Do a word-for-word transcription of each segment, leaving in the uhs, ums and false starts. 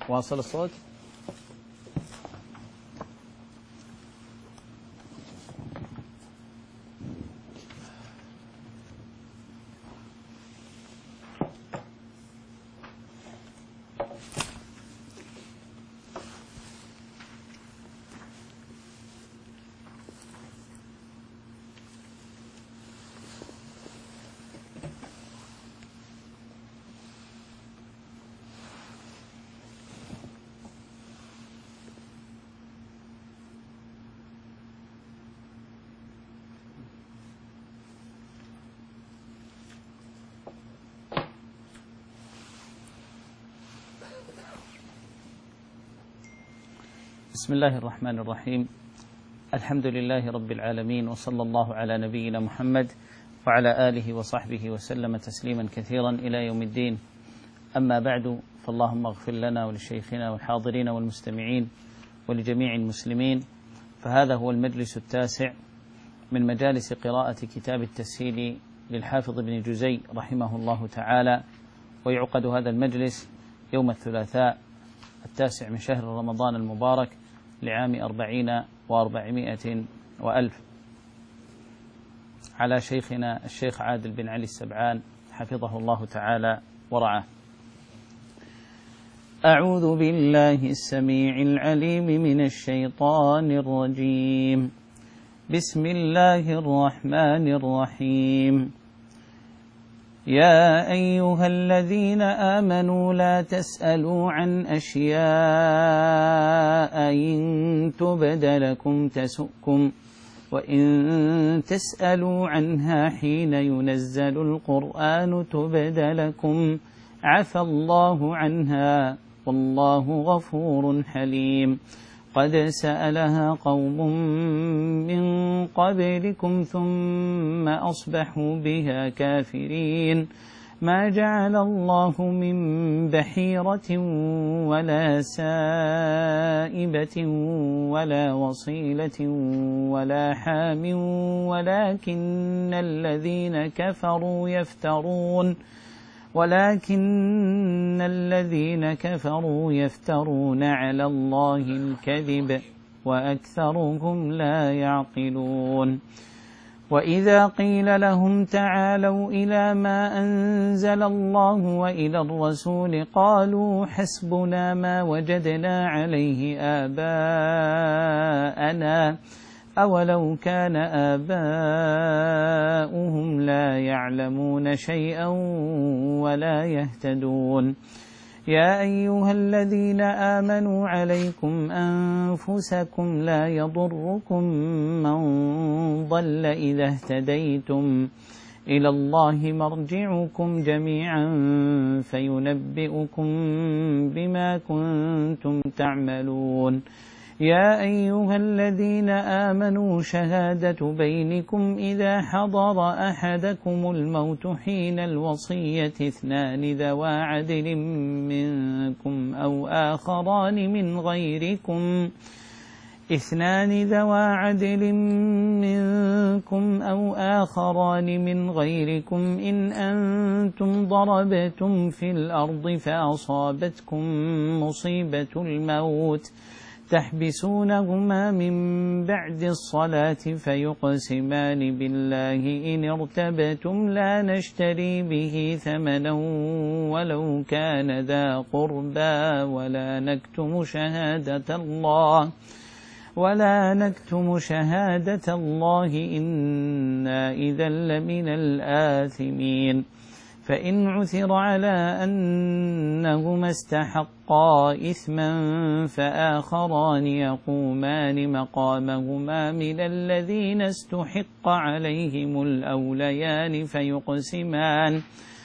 واصل الصوت؟ بسم الله الرحمن الرحيم. الحمد لله رب العالمين، وصلى الله على نبينا محمد وعلى آله وصحبه وسلم تسليما كثيرا إلى يوم الدين. أما بعد، فاللهم اغفر لنا ولشيخنا والحاضرين والمستمعين ولجميع المسلمين. فهذا هو المجلس التاسع من مجالس قراءة كتاب التسهيل للحافظ ابن جزي رحمه الله تعالى، ويعقد هذا المجلس يوم الثلاثاء التاسع من شهر رمضان المبارك لعام أربعين وأربعمائة وألف، على شيخنا الشيخ عادل بن علي السبعان حفظه الله تعالى ورعاه. أعوذ بالله السميع العليم من الشيطان الرجيم. بسم الله الرحمن الرحيم. يا أيها الذين آمنوا لا تسألوا عن أشياء إن تبد لكم تسؤكم، وإن تسألوا عنها حين ينزل القرآن تبد لكم عفى الله عنها والله غفور حليم. قد سألها قوم من قبلكم ثم أصبحوا بها كافرين. ما جعل الله من بحيرة ولا سائبة ولا وصيلة ولا حام، ولكن الذين كفروا يفترون ولكن الذين كفروا يفترون على الله الكذب وأكثرهم لا يعقلون. وإذا قيل لهم تعالوا إلى ما أنزل الله وإلى الرسول قالوا حسبنا ما وجدنا عليه آباءنا أولو كان آباؤهم لا يعلمون شيئا ولا يهتدون. يا أيها الذين آمنوا عليكم أنفسكم لا يضركم من ضل إذا اهتديتم، إلى الله مرجعكم جميعا فينبئكم بما كنتم تعملون. يا أيها الذين آمنوا شهادة بينكم إذا حضر أحدكم الموت حين الوصية اثنان ذوى عدل منكم أو آخران من غيركم اثنان ذوى عدل منكم أو آخران من غيركم إن أنتم ضربتم في الأرض فأصابتكم مصيبة الموت تحبسونهما من بعد الصلاة فيقسمان بالله إن ارتبتم لا نشتري به ثمنا ولو كان ذا قربى ولا نكتم شهادة الله ولا نكتم شهادة الله إنا إذا لمن الآثمين. فإن عثر على أنهما استحقا إثما فآخران يقومان مقامهما من الذين استحق عليهم الأوليان فيقسمان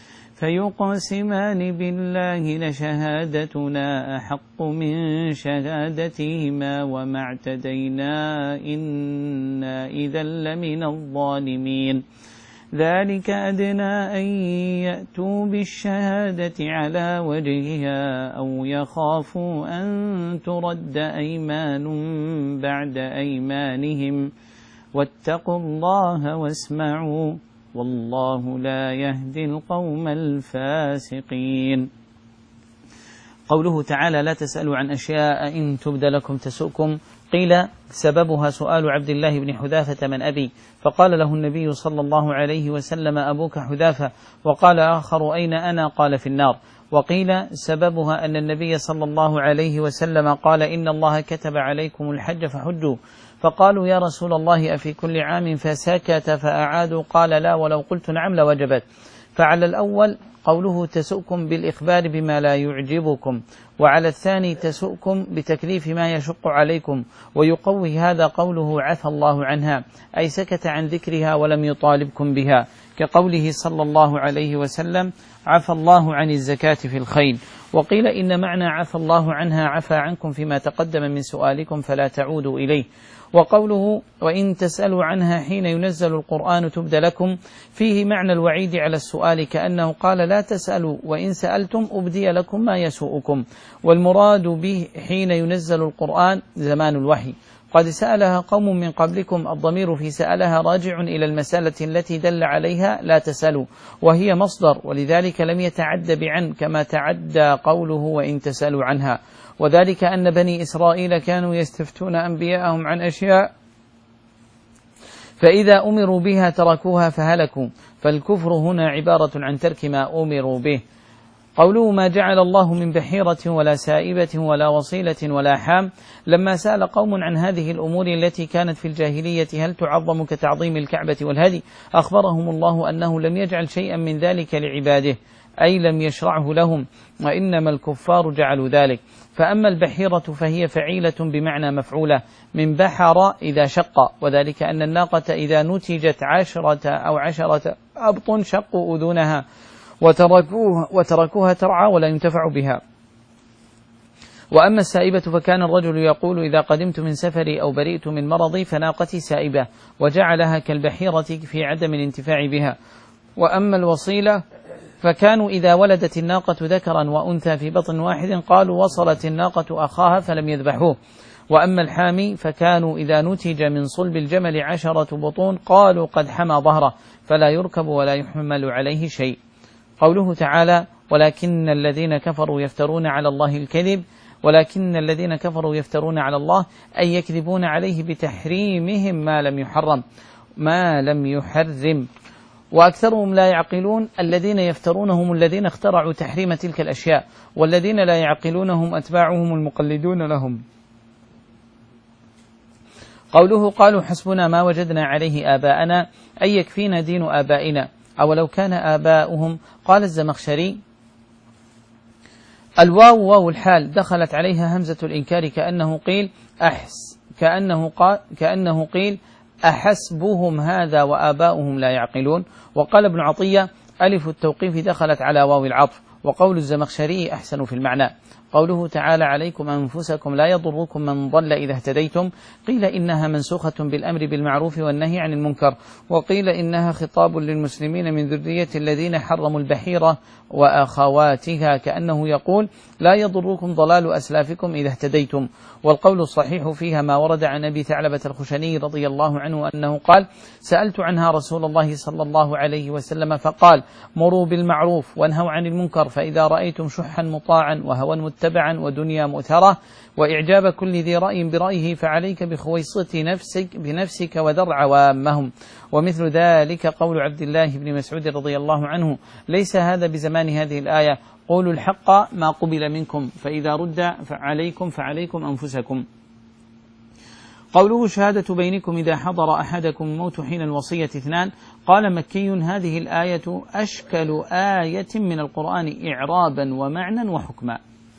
فيقسمان بالله لشهادتنا أحق من شهادتهما وما اعتدينا إنا إذا لمن الظالمين. ذلك أدنى أن يأتوا بالشهادة على وجهها أو يخافوا أن ترد أيمان بعد أيمانهم واتقوا الله واسمعوا والله لا يهدي القوم الفاسقين. قوله تعالى لا تسألوا عن أشياء إن تبد لكم تسؤكم، قيل سببها سؤال عبد الله بن حذافة من أبي، فقال له النبي صلى الله عليه وسلم أبوك حذافة، وقال آخر أين أنا؟ قال في النار. وقيل سببها أن النبي صلى الله عليه وسلم قال إن الله كتب عليكم الحج فحجوا، فقالوا يا رسول الله أفي كل عام؟ فسكت فأعادوا، قال لا ولو قلت نعم لوجبت. فعلى الأول قوله تسؤكم بالإخبار بما لا يعجبكم، وعلى الثاني تسؤكم بتكليف ما يشق عليكم، ويقوي هذا قوله عفى الله عنها، أي سكت عن ذكرها ولم يطالبكم بها، كقوله صلى الله عليه وسلم عفى الله عن الزكاة في الخيل. وقيل إن معنى عفى الله عنها عفى عنكم فيما تقدم من سؤالكم فلا تعودوا إليه. وقوله وإن تسألوا عنها حين ينزل القرآن تبد لكم، فيه معنى الوعيد على السؤال، كأنه قال لا تسألوا وإن سألتم أبدي لكم ما يسوءكم. والمراد به حين ينزل القرآن زمان الوحي، قد سألها قوم من قبلكم، الضمير في سألها راجع إلى المسألة التي دل عليها لا تسألوا، وهي مصدر، ولذلك لم يتعد بعن كما تعدى قوله وإن تسألوا عنها. وذلك أن بني إسرائيل كانوا يستفتون أنبياءهم عن أشياء فإذا أمروا بها تركوها فهلكوا، فالكفر هنا عبارة عن ترك ما أمروا به. قوله ما جعل الله من بحيرة ولا سائبة ولا وصيلة ولا حام، لما سأل قوم عن هذه الأمور التي كانت في الجاهلية هل تعظم كتعظيم الكعبة والهدي، أخبرهم الله أنه لم يجعل شيئا من ذلك لعباده، أي لم يشرعه لهم، وإنما الكفار جعلوا ذلك. فأما البحيرة فهي فعيلة بمعنى مفعولة من بحر إذا شق، وذلك أن الناقة إذا نتجت عشرة أو عشرة أبط شقوا أذنها وتركوها, وتركوها ترعى ولا ينتفع بها. وأما السائبة فكان الرجل يقول إذا قدمت من سفري أو برئت من مرضي فناقتي سائبة، وجعلها كالبحيرة في عدم الانتفاع بها. وأما الوصيلة فكانوا إذا ولدت الناقة ذكرا وأنثى في بطن واحد قالوا وصلت الناقة أخاها فلم يذبحوه. وأما الحامي فكانوا إذا نتج من صلب الجمل عشرة بطون قالوا قد حمى ظهره فلا يركب ولا يحمل عليه شيء. قوله تعالى ولكن الذين كفروا يفترون على الله الكذب، ولكن الذين كفروا يفترون على الله أي يكذبون عليه بتحريمهم ما لم يحرم ما لم يحرم وأكثرهم لا يعقلون. الذين يفترون هم الذين اخترعوا تحريم تلك الأشياء، والذين لا يعقلون هم أتباعهم المقلدون لهم. قوله قالوا حسبنا ما وجدنا عليه آباءنا أي يكفينا دين آبائنا أولو كان آباؤهم. قال الزمخشري الواو واو الحال دخلت عليها همزة الإنكار كأنه قيل أحس كأنه, قال كأنه قيل أحسبهم هذا وآباؤهم لا يعقلون. وقال ابن عطية ألف التوقيف دخلت على واو العطف. وقول الزمخشري أحسن في المعنى. قوله تعالى عليكم أنفسكم لا يضركم من ضل إذا اهتديتم، قيل إنها منسوخة بالأمر بالمعروف والنهي عن المنكر، وقيل إنها خطاب للمسلمين من ذرية الذين حرموا البحيرة وأخواتها، كأنه يقول لا يضركم ضلال أسلافكم إذا اهتديتم. والقول الصحيح فيها ما ورد عن أبي ثعلبة الخشني رضي الله عنه أنه قال سألت عنها رسول الله صلى الله عليه وسلم فقال مروا بالمعروف وانهوا عن المنكر، فإذا رأيتم شحا مطاعا وهوى متبعا ودنيا مؤثرة وإعجاب كل ذي رأي برأيه فعليك بخويصة نفسك بنفسك وذر عوامهم. ومثل ذلك قول عبد الله بن مسعود رضي الله عنه ليس هذا بزمان هذه الآية، قولوا الحق ما قبل منكم فإذا رد فعليكم فعليكم أنفسكم. قوله شهادة بينكم إذا حضر أحدكم الموت حين الوصية اثنان، قال مكي هذه الآية أشكل آية من القرآن إعرابا ومعنى وحكما،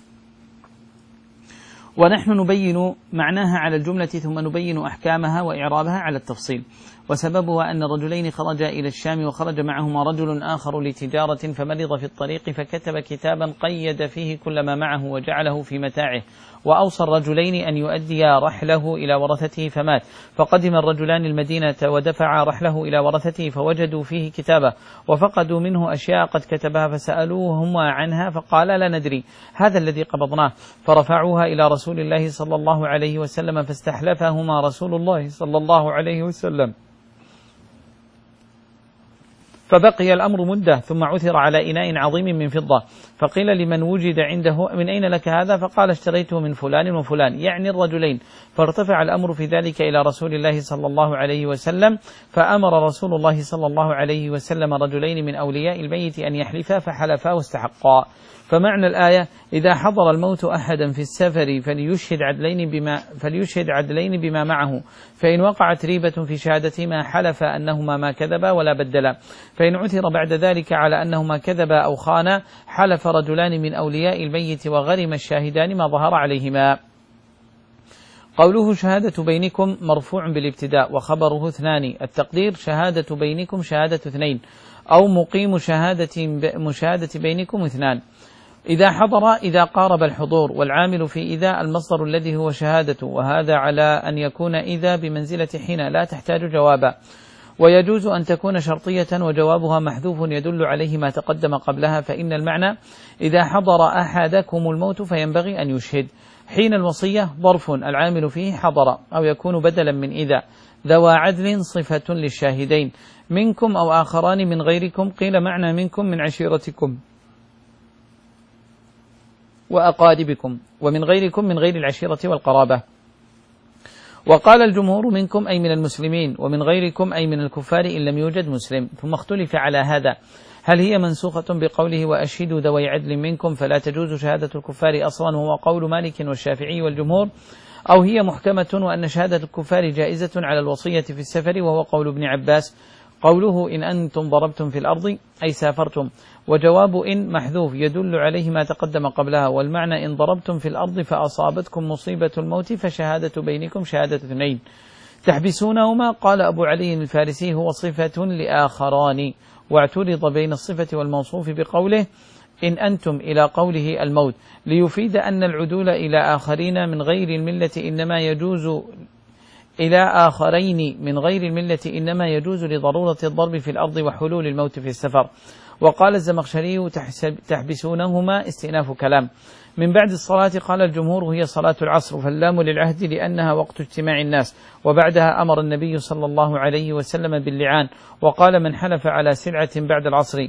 ونحن نبين معناها على الجملة ثم نبين أحكامها وإعرابها على التفصيل. وسببها أن الرجلين خرجا إلى الشام وخرج معهما رجل آخر لتجارة فمرض في الطريق فكتب كتابا قيد فيه كل ما معه وجعله في متاعه، وأوصى الرجلين أن يؤديا رحله إلى ورثته فمات. فقدم الرجلان المدينة ودفعا رحله إلى ورثته فوجدوا فيه كتابه وفقدوا منه أشياء قد كتبها فسألوهما عنها فقال لا ندري هذا الذي قبضناه، فرفعوها إلى رسول الله صلى الله عليه وسلم فاستحلفهما رسول الله صلى الله عليه وسلم فبقي الأمر مدة ثم عثر على إناء عظيم من فضة، فقيل لمن وجد عنده: من أين لك هذا؟ فقال: اشتريته من فلان وفلان، يعني الرجلين. فارتفع الأمر في ذلك إلى رسول الله صلى الله عليه وسلم، فأمر رسول الله صلى الله عليه وسلم رجلين من أولياء الميت أن يحلفا، فحلفا واستحقا. فمعنى الآية: إذا حضر الموت أحدا في السفر فليشهد عدلين بما, فليشهد عدلين بما معه، فإن وقعت ريبة في شهادتهما حلف أنهما ما كذبا ولا بدلا، فإن عثر بعد ذلك على أنهما كذبا أو خانا حلف رجلان من أولياء الميت وغرم الشاهدان ما ظهر عليهما. قوله شهادة بينكم مرفوع بالابتداء وخبره اثنان، التقدير شهادة بينكم شهادة اثنين، أو مقيم شهادة مشاهدة بينكم اثنان. إذا حضر إذا قارب الحضور، والعامل في إذا المصدر الذي هو شهادة، وهذا على أن يكون إذا بمنزلة حين لا تحتاج جوابا. ويجوز أن تكون شرطية وجوابها محذوف يدل عليه ما تقدم قبلها، فإن المعنى: إذا حضر أحدكم الموت فينبغي أن يشهد. حين الوصية ظرف العامل فيه حضر، أو يكون بدلا من إذا. ذوى عدل صفة للشاهدين، منكم أو آخران من غيركم، قيل معنى منكم من عشيرتكم وأقاربكم، ومن غيركم من غير العشيرة والقرابة. وقال الجمهور منكم أي من المسلمين، ومن غيركم أي من الكفار إن لم يوجد مسلم. ثم اختلف على هذا: هل هي منسوخة بقوله وأشهدوا ذوي عدل منكم فلا تجوز شهادة الكفار أصلا، وهو قول مالك والشافعي والجمهور، أو هي محكمة وأن شهادة الكفار جائزة على الوصية في السفر، وهو قول ابن عباس. قوله إن أنتم ضربتم في الأرض أي سافرتم، وجواب إن محذوف يدل عليه ما تقدم قبلها، والمعنى إن ضربتم في الأرض فأصابتكم مصيبة الموت فشهادة بينكم شهادة اثنين. تحبسونهما، قال أبو علي الفارسي هو صفة لآخران، واعترض بين الصفة والموصوف بقوله إن أنتم إلى قوله الموت، ليفيد أن العدول إلى آخرين من غير الملة إنما يجوز إلى آخرين من غير الملة إنما يجوز لضرورة الضرب في الأرض وحلول الموت في السفر. وقال الزمخشري تحبسونهما استئناف كلام. من بعد الصلاة قال الجمهور هي صلاة العصر، فاللام للعهد لأنها وقت اجتماع الناس، وبعدها أمر النبي صلى الله عليه وسلم باللعان، وقال من حلف على سلعة بعد العصر،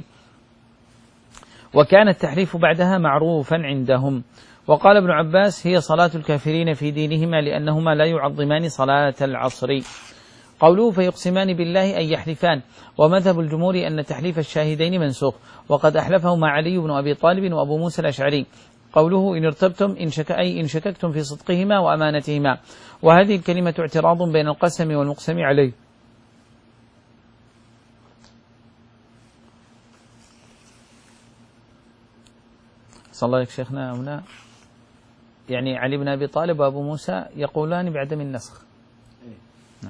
وكان التحليف بعدها معروفا عندهم. وقال ابن عباس هي صلاة الكافرين في دينهما لأنهما لا يعظمان صلاة العصر. قوله فيقسمان بالله أي يحلفان، ومذهب الجمهور أن تحليف الشاهدين منسوخ، وقد أحلفهما علي بن أبي طالب وأبو موسى الأشعري. قوله إن ارتبتم إن شك أي إن شككتم في صدقهما وأمانتهما، وهذه الكلمة اعتراض بين القسم والمقسم عليه. صلى الله عليك شيخنا هنا، يعني علي بن أبي طالب وأبو موسى يقولان بعدم النسخ. نعم.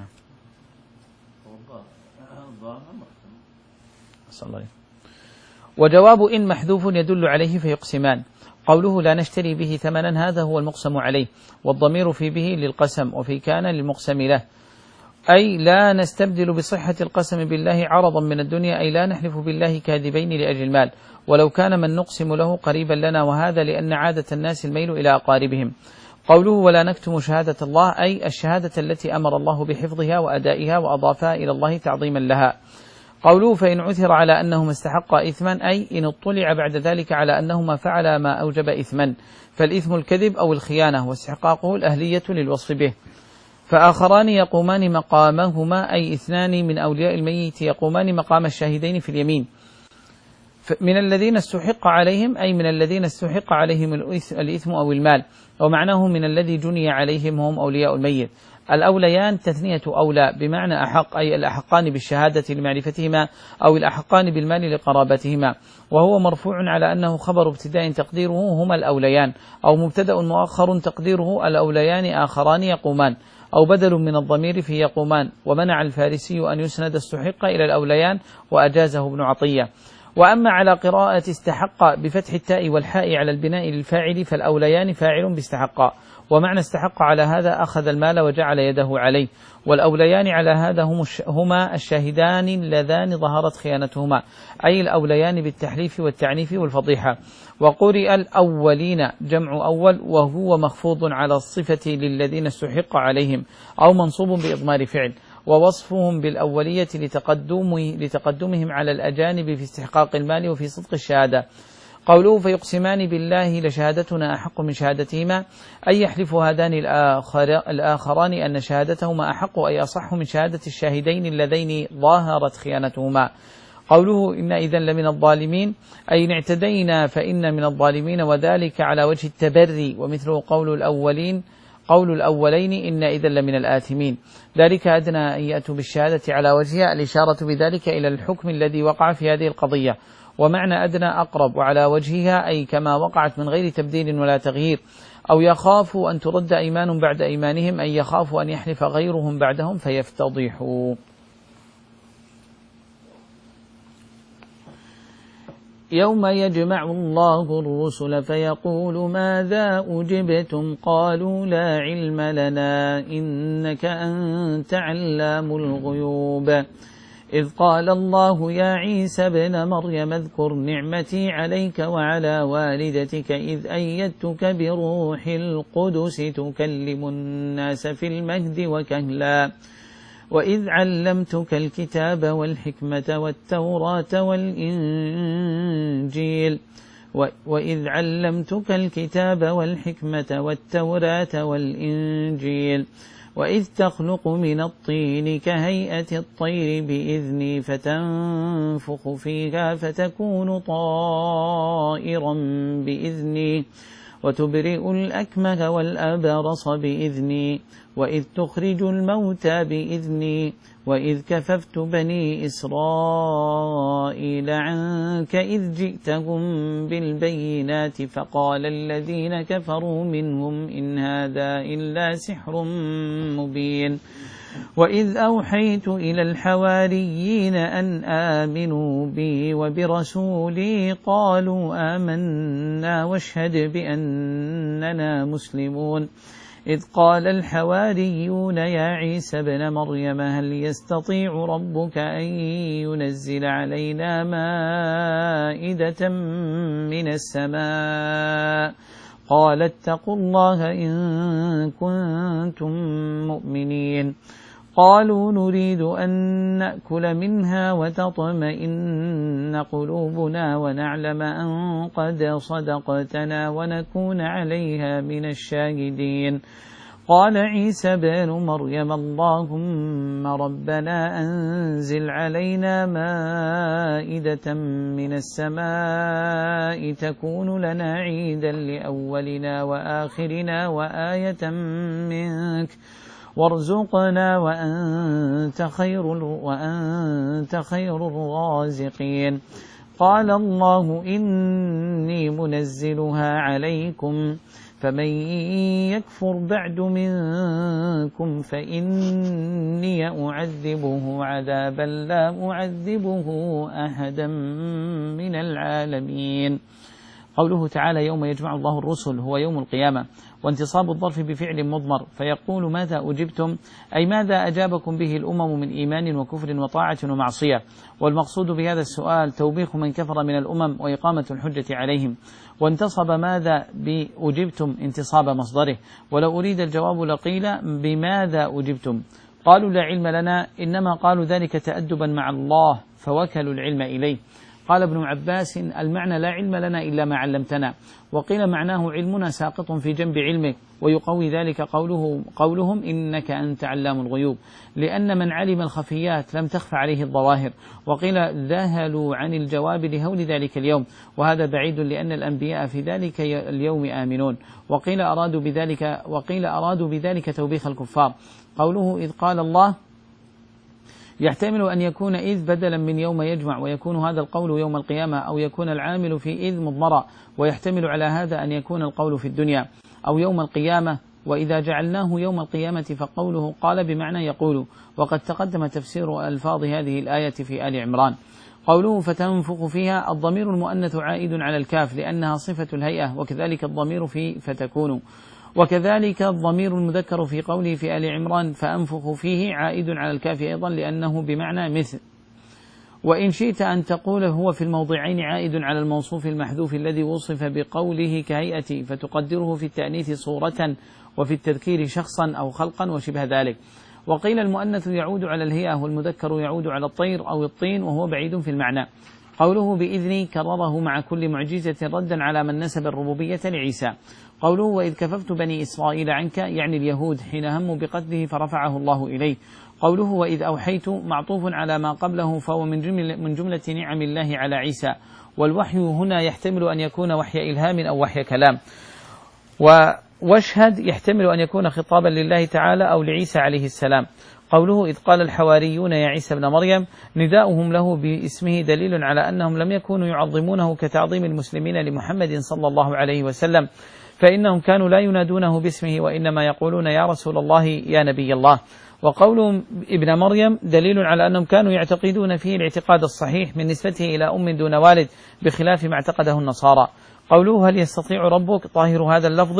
صلى الله عليه. وجواب إن محذوف يدل عليه فيقسمان. قوله لا نشتري به ثمنا هذا هو المقسم عليه، والضمير في به للقسم، وفي كان للمقسم له، أي لا نستبدل بصحة القسم بالله عرضا من الدنيا، أي لا نحلف بالله كاذبين لأجل المال، ولو كان من نقسم له قريبا لنا، وهذا لأن عادة الناس الميل إلى أقاربهم. قوله ولا نكتم شهادة الله، أي الشهادة التي أمر الله بحفظها وأدائها وأضافها إلى الله تعظيما لها. قوله فإن عثر على أنهما استحقا إثما، أي إن اطلع بعد ذلك على أنهما فعلا ما أوجب إثما، فالإثم الكذب أو الخيانة، واستحقاقه الأهلية للوصف به. فآخران يقومان مقامهما، أي اثنان من أولياء الميت يقومان مقام الشاهدين في اليمين، من الذين استحق عليهم، أي من الذين استحق عليهم الإثم أو المال، ومعناه من الذي جني عليهم هم أولياء الميت. الأوليان تثنية أولى بمعنى أحق، أي الأحقان بالشهادة لمعرفتهما، أو الأحقان بالمال لقرابتهما، وهو مرفوع على أنه خبر ابتداء تقديره هما الأوليان، أو مبتدأ مؤخر تقديره الأوليان آخران يقومان، أو بدل من الضمير في يقومان. ومنع الفارسي أن يسند استحق إلى الأوليان، وأجازه ابن عطية. وأما على قراءة استحق بفتح التاء والحاء على البناء للفاعل، فالأوليان فاعل باستحق، ومعنى استحق على هذا أخذ المال وجعل يده عليه، والأوليان على هذا هم هما الشاهدان اللذان ظهرت خيانتهما، أي الأوليان بالتحليف والتعنيف والفضيحة. وقرئ الأولين جمع أول، وهو مخفوض على الصفة للذين استحق عليهم، أو منصوب بإضمار فعل. ووصفهم بالأولية لتقدم لتقدمهم على الأجانب في استحقاق المال وفي صدق الشهادة. قوله فيقسمان بالله لشهادتنا أحق من شهادتهما، أي يحلف هذان الآخر الآخران أن شهادتهما أحق أي أصح من شهادة الشاهدين اللذين ظاهرت خيانتهما. قوله إن إذن لمن الظالمين، أي إن اعتدينا فإن من الظالمين، وذلك على وجه التبري، ومثله قول الأولين قول الأولين إن إذن لمن الآثمين، ذلك أدنى أن يأتوا بالشهادة على وجهها، الإشارة بذلك إلى الحكم الذي وقع في هذه القضية، ومعنى أدنى أقرب، وعلى وجهها أي كما وقعت من غير تبديل ولا تغيير. أو يخافوا أن ترد أيمان بعد أيمانهم، أي يخافوا أن يحلف غيرهم بعدهم فيفتضحوا. يوم يجمع الله الرسل فيقول ماذا أجبتم قالوا لا علم لنا إنك أنت علام الغيوب. إذ قال الله يا عيسى ابن مريم اذكر نعمتي عليك وعلى والدتك إذ أيدتك بروح القدس تكلم الناس في المهد وكهلا، وإذ علمتك الكتاب والحكمة والتوراة والإنجيل وإذ علمتك الكتاب والحكمة والتوراة والإنجيل وإذ تخلق من الطين كهيئة الطير بإذني فتنفخ فيها فتكون طائرا بإذني وتبرئ الأكمه والأبرص بإذني وإذ تخرج الموتى بإذني وإذ كففت بني إسرائيل عنك إذ جئتهم بالبينات فقال الذين كفروا منهم إن هذا إلا سحر مبين. وإذ أوحيت إلى الحواريين أن آمنوا بي وبرسولي قالوا آمنا واشهد بأننا مسلمون. إذ قال الحواريون يا عيسى ابن مريم هل يستطيع ربك أن ينزل علينا مائدة من السماء قال اتقوا الله إن كنتم مؤمنين. قالوا نريد أن نأكل منها وتطمئن قلوبنا ونعلم أن قد صدقتنا ونكون عليها من الشاهدين. قال عيسى بن مريم اللهم ربنا أنزل علينا مائدة من السماء تكون لنا عيدا لأولنا وآخرنا وآية منك وارزقنا وأنت خير وأنت خير الرازقين. قال الله إني منزلها عليكم فمن يكفر بعد منكم فإني أعذبه عذابا لا أعذبه أحدا من العالمين. قوله تعالى يوم يجمع الله الرسل هو يوم القيامة، وانتصاب الظرف بفعل مضمر فيقول ماذا أجبتم، أي ماذا أجابكم به الأمم من إيمان وكفر وطاعة ومعصية. والمقصود بهذا السؤال توبيخ من كفر من الأمم وإقامة الحجة عليهم. وانتصب ماذا بأجبتم انتصاب مصدره، ولو أريد الجواب لقيل بماذا أجبتم. قالوا لا علم لنا، إنما قالوا ذلك تأدبا مع الله فوكلوا العلم إليه. قال ابن عباس المعنى لا علم لنا إلا ما علمتنا، وقيل معناه علمنا ساقط في جنب علمك، ويقوي ذلك قوله قولهم إنك أنت علام الغيوب، لأن من علم الخفيات لم تخف عليه الظواهر. وقيل ذهلوا عن الجواب لهول ذلك اليوم، وهذا بعيد لأن الأنبياء في ذلك اليوم آمنون. وقيل أرادوا بذلك وقيل أرادوا بذلك توبيخ الكفار. قوله إذ قال الله يحتمل أن يكون إذ بدلا من يوم يجمع، ويكون هذا القول يوم القيامة، أو يكون العامل في إذ مضمرا، ويحتمل على هذا أن يكون القول في الدنيا أو يوم القيامة. وإذا جعلناه يوم القيامة فقوله قال بمعنى يقول، وقد تقدم تفسير ألفاظ هذه الآية في آل عمران. قوله فتنفخ فيها، الضمير المؤنث عائد على الكاف لأنها صفة الهيئة، وكذلك الضمير في فتكون، وكذلك الضمير المذكر في قوله في آل عمران فأنفخ فيه عائد على الكاف أيضا لأنه بمعنى مثل. وإن شئت أن تقول هو في الموضعين عائد على الموصوف المحذوف الذي وصف بقوله كهيئة، فتقدره في التأنيث صورة وفي التذكير شخصا أو خلقا وشبه ذلك. وقيل المؤنث يعود على الهيئة والمذكر يعود على الطير أو الطين وهو بعيد في المعنى. قوله بإذني كرره مع كل معجزة ردا على من نسب الربوبية لعيسى. قوله وإذ كففت بني إسرائيل عنك يعني اليهود حين هموا بقتله فرفعه الله إليه. قوله وإذ أوحيت معطوف على ما قبله فهو من جملة, من جملة نعم الله على عيسى، والوحي هنا يحتمل أن يكون وحي إلهام أو وحي كلام، واشهد يحتمل أن يكون خطابا لله تعالى أو لعيسى عليه السلام. قوله إذ قال الحواريون يا عيسى ابن مريم نداؤهم له باسمه دليل على أنهم لم يكونوا يعظمونه كتعظيم المسلمين لمحمد صلى الله عليه وسلم، فإنهم كانوا لا ينادونه باسمه وإنما يقولون يا رسول الله يا نبي الله. وقولهم ابن مريم دليل على أنهم كانوا يعتقدون فيه الاعتقاد الصحيح من نسبته إلى أم دون والد بخلاف ما اعتقده النصارى. قوله هل يستطيع ربك طاهر هذا اللفظ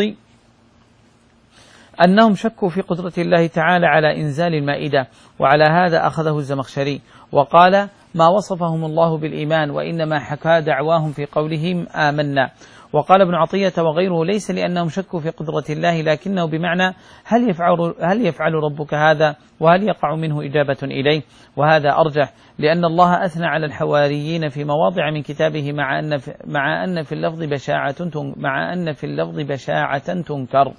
أنهم شكوا في قدرة الله تعالى على إنزال المائدة، وعلى هذا أخذه الزمخشري وقال ما وصفهم الله بالإيمان وإنما حكى دعواهم في قولهم آمنا. وقال ابن عطية وغيره ليس لأنهم شكوا في قدرة الله لكنه بمعنى هل يفعل, هل يفعل ربك هذا وهل يقع منه إجابة إليه، وهذا أرجح لأن الله أثنى على الحواريين في مواضع من كتابه مع أن في, مع أن في اللفظ بشاعة مع أن في اللفظ بشاعة تنكر.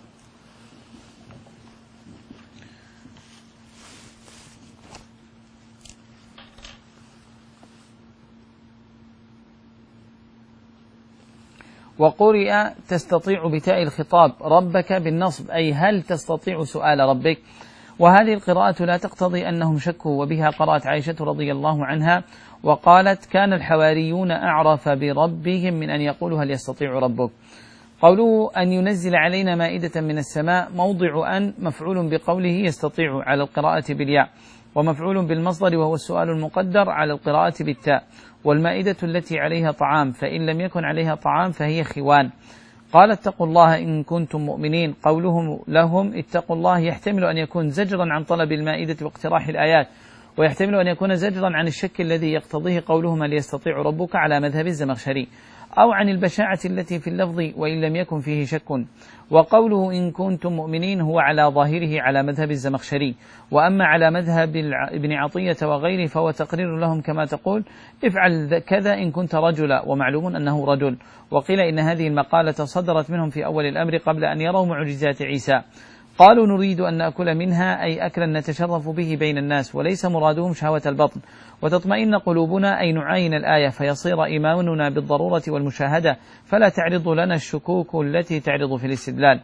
وقرئ تستطيع بتاء الخطاب ربك بالنصب أي هل تستطيع سؤال ربك، وهذه القراءة لا تقتضي أنهم شكوا، وبها قرأت عائشة رضي الله عنها وقالت كان الحواريون أعرف بربهم من أن يقولوا هل يستطيع ربك. قوله أن ينزل علينا مائدة من السماء موضع أن مفعول بقوله يستطيع على القراءة بالياء، ومفعول بالمصدر وهو السؤال المقدر على القراءة بالتاء، والمائدة التي عليها طعام، فإن لم يكن عليها طعام فهي خوان. قال اتقوا الله إن كنتم مؤمنين. قولهم لهم اتقوا الله يحتمل أن يكون زجرا عن طلب المائدة واقتراح الآيات، ويحتمل أن يكون زجرا عن الشك الذي يقتضيه قولهم هل يستطيع ربك على مذهب الزمخشري، أو عن البشاعة التي في اللفظ وإن لم يكن فيه شك. وقوله إن كنتم مؤمنين هو على ظاهره على مذهب الزمخشري، وأما على مذهب ابن عطية وغيره فهو تقرير لهم كما تقول افعل كذا إن كنت رجلا، ومعلوم أنه رجل. وقيل إن هذه المقالة صدرت منهم في أول الأمر قبل أن يروا معجزات عيسى. قالوا نريد أن نأكل منها أي أكلا نتشرف به بين الناس، وليس مرادهم شهوة البطن، وتطمئن قلوبنا أي نعاين الآية فيصير إيماننا بالضرورة والمشاهدة، فلا تعرض لنا الشكوك التي تعرض في الاستدلال،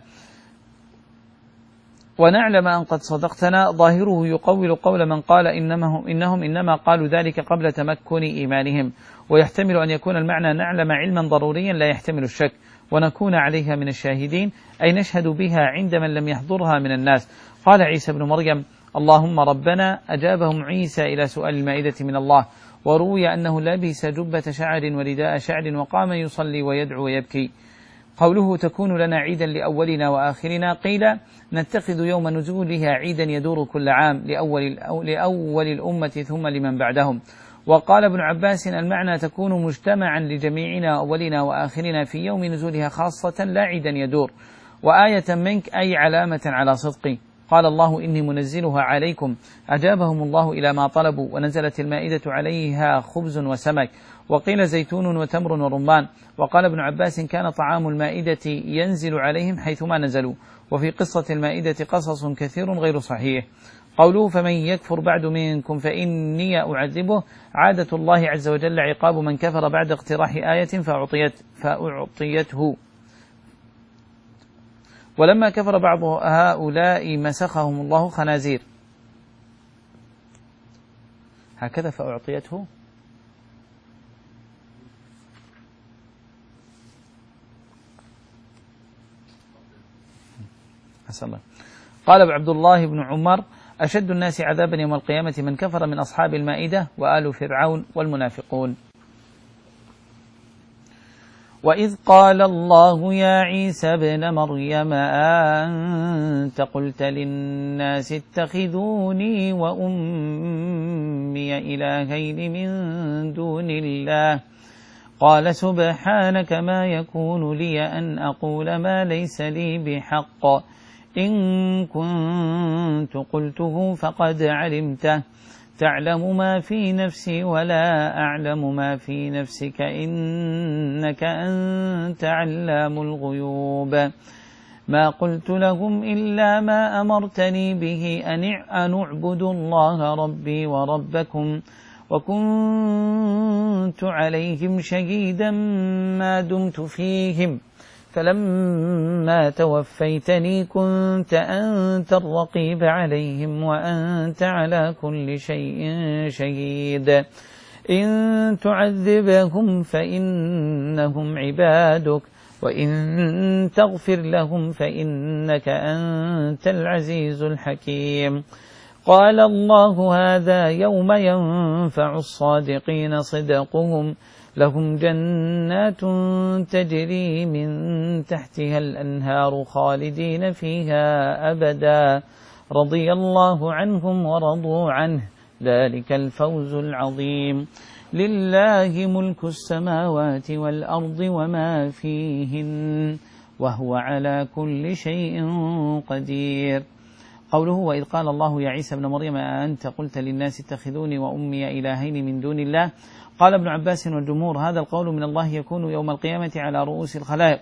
ونعلم أن قد صدقتنا. ظاهره يقول قول من قال إنهم, إنهم إنما قالوا ذلك قبل تمكن إيمانهم، ويحتمل أن يكون المعنى نعلم علما ضروريا لا يحتمل الشك، ونكون عليها من الشاهدين أي نشهد بها عند من لم يحضرها من الناس. قال عيسى بن مريم اللهم ربنا أجابهم عيسى إلى سؤال المائدة من الله، وروي أنه لبس جبة شعر ورداء شعر وقام يصلي ويدعو ويبكي. قوله تكون لنا عيدا لأولنا وآخرنا، قيل نتخذ يوم نزولها عيدا يدور كل عام لأول, لأول الأمة ثم لمن بعدهم. وقال ابن عباس المعنى تكون مجتمعا لجميعنا أولنا وآخرنا في يوم نزولها خاصة لا عيدا يدور، وآية منك أي علامة على صدقي. قال الله إني منزلها عليكم، أجابهم الله إلى ما طلبوا، ونزلت المائدة عليها خبز وسمك، وقيل زيتون وتمر ورمان. وقال ابن عباس كان طعام المائدة ينزل عليهم حيثما نزلوا. وفي قصة المائدة قصص كثير غير صحيح. قوله فمن يكفر بعد منكم فإني أعذبه، عادة الله عز وجل عقاب من كفر بعد اقتراح آية فأعطيت فأعطيته، ولما كفر بعض هؤلاء مسخهم الله خنازير. هكذا فأعطيته. الله. قال عبد الله بن عمر أشد الناس عذابا يوم القيامة من كفر من أصحاب المائدة وآل فرعون والمنافقون. وإذ قال الله يا عيسى ابن مريم أنت قلت للناس اتخذوني وأمي إلهين من دون الله قال سبحانك ما يكون لي أن أقول ما ليس لي بحق إن كنت قلته فقد علمته تعلم ما في نفسي ولا أعلم ما في نفسك إنك أنت علام الغيوب ما قلت لهم إلا ما أمرتني به أن أعبدوا الله ربي وربكم وكنت عليهم شهيدا ما دمت فيهم فلما توفيتني كنت أنت الرقيب عليهم وأنت على كل شيء شهيد إن تعذبهم فإنهم عبادك وإن تغفر لهم فإنك أنت العزيز الحكيم قال الله هذا يوم ينفع الصادقين صدقهم لهم جنات تجري من تحتها الأنهار خالدين فيها أبدا رضي الله عنهم ورضوا عنه ذلك الفوز العظيم لله ملك السماوات والأرض وما فيهن وهو على كل شيء قدير. قوله وإذ قال الله يا عيسى ابن مريم أأنت قلت للناس اتخذوني وأمي إلهين من دون الله قال ابن عباس والجمهور هذا القول من الله يكون يوم القيامة على رؤوس الخلائق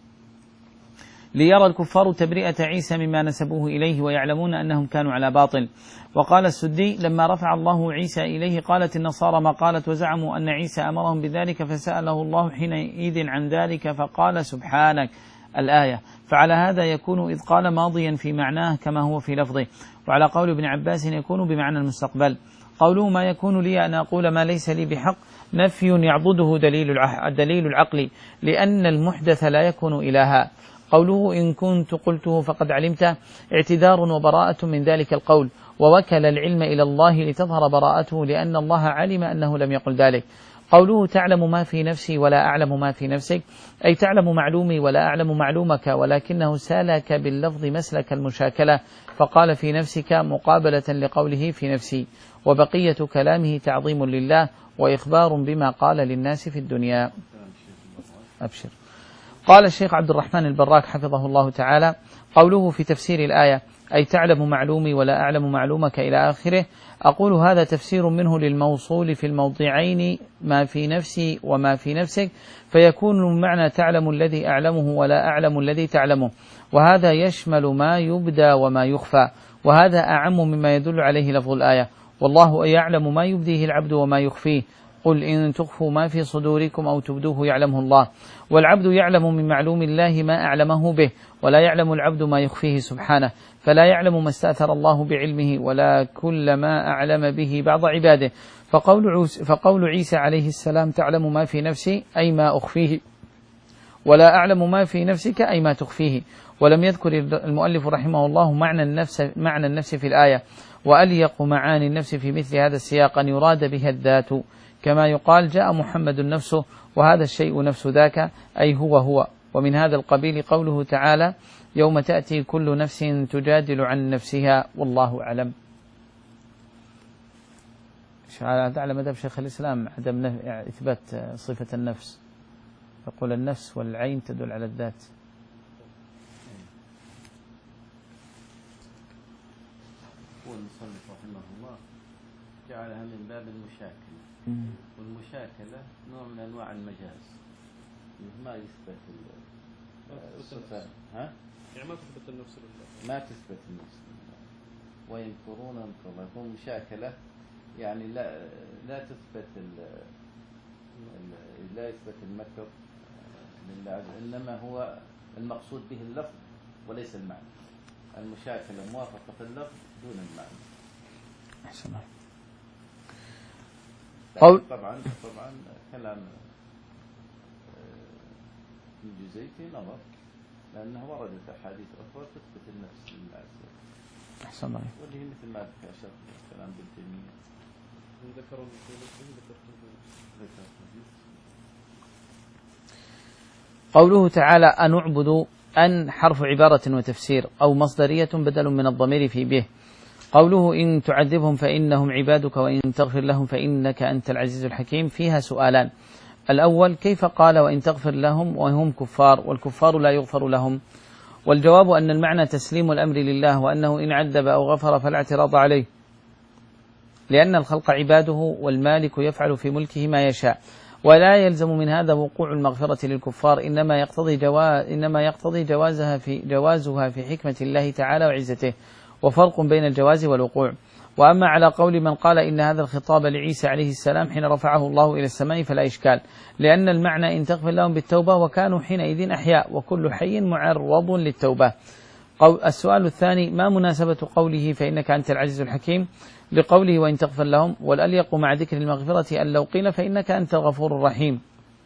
ليرى الكفار تبرئة عيسى مما نسبوه إليه ويعلمون أنهم كانوا على باطل. وقال السدي لما رفع الله عيسى إليه قالت النصارى ما قالت وزعموا أن عيسى أمرهم بذلك فسأله الله حينئذ عن ذلك فقال سبحانك الآية. فعلى هذا يكون إذ قال ماضيا في معناه كما هو في لفظه. وعلى قول ابن عباس يكون بمعنى المستقبل. قوله ما يكون لي أن أقول ما ليس لي بحق نفي يعضده دليل العقل لأن المحدث لا يكون إلها. قوله إن كنت قلته فقد علمته اعتذار وبراءة من ذلك القول ووكل العلم إلى الله لتظهر براءته لأن الله علم أنه لم يقل ذلك. قوله تعلم ما في نفسي ولا أعلم ما في نفسك أي تعلم معلومي ولا أعلم معلومك ولكنه سالك باللفظ مسلك المشاكلة فقال في نفسك مقابلة لقوله في نفسي وبقية كلامه تعظيم لله وإخبار بما قال للناس في الدنيا. أبشر. قال الشيخ عبد الرحمن البراك حفظه الله تعالى قوله في تفسير الآية أي تعلم معلومي ولا أعلم معلومك إلى آخره أقول هذا تفسير منه للموصول في الموضعين ما في نفسي وما في نفسك فيكون معنى تعلم الذي أعلمه ولا أعلم الذي تعلمه وهذا يشمل ما يبدى وما يخفى وهذا أعم مما يدل عليه لفظ الآية والله يعلم ما يبديه العبد وما يخفيه قل إن تخفوا ما في صدوركم أو تبدوه يعلمه الله والعبد يعلم من معلوم الله ما أعلمه به ولا يعلم العبد ما يخفيه سبحانه فلا يعلم ما استأثر الله بعلمه ولا كل ما أعلم به بعض عباده فقول, فقول عيسى عليه السلام تعلم ما في نفسي أي ما أخفيه ولا أعلم ما في نفسك أي ما تخفيه ولم يذكر المؤلف رحمه الله معنى النفس, معنى النفس في الآية وأليق معاني النفس في مثل هذا السياق أن يراد بها الذات كما يقال جاء محمد نفسه وهذا الشيء نفس ذاك أي هو هو. ومن هذا القبيل قوله تعالى يوم تأتي كل نفس تجادل عن نفسها والله أعلم. هذا على مذهب شيخ الإسلام عدم إثبات صفة النفس يقول النفس والعين تدل على الذات. والمصنف رحمه الله جعلها من باب المشاكلة والمشاكلة نوع من أنواع المجاز ما يثبت الصفة ها؟ يعني ما تثبت النفس لله ما تثبت النفس لله وينكرون ينكر الله يكون مشاكلة يعني لا لا تثبت لا يثبت المكر لله إنما هو المقصود به اللفظ وليس المعنى. المشاكلة موافقة اللفظ دون المعنى. أحسن. قول طبعا طبعا كلام الجزيتي نظر لأنه وردت أحاديث أخرى تثبت النفس لله. أحسن الله. واللي مثل ما ذكر كلام ابن تيمية ذكروا ذكر قوله تعالى أن اعبدوا أن حرف عبارة وتفسير أو مصدرية بدل من الضمير في به. قوله إن تعذبهم فإنهم عبادك وإن تغفر لهم فإنك أنت العزيز الحكيم فيها سؤالان. الأول كيف قال وإن تغفر لهم وهم كفار والكفار لا يغفر لهم والجواب أن المعنى تسليم الأمر لله، وأنه إن عذب أو غفر فلا اعتراض عليه، لأن الخلق عباده والمالك يفعل في ملكه ما يشاء. ولا يلزم من هذا وقوع المغفرة للكفار، إنما يقتضي جواز إنما يقتضي جوازها في جوازها في حكمة الله تعالى وعزته، وفرق بين الجواز والوقوع. وأما على قول من قال إن هذا الخطاب لعيسى عليه السلام حين رفعه الله إلى السماء فلا إشكال، لأن المعنى إن تغفر لهم بالتوبة، وكانوا حينئذ أحياء، وكل حي معرض للتوبة. السؤال الثاني: ما مناسبة قوله فإنك أنت العزيز الحكيم لقوله وإن تغفر لهم؟ والأليق مع ذكر المغفرة أن لو قيل فإنك أنت الغفور الرحيم.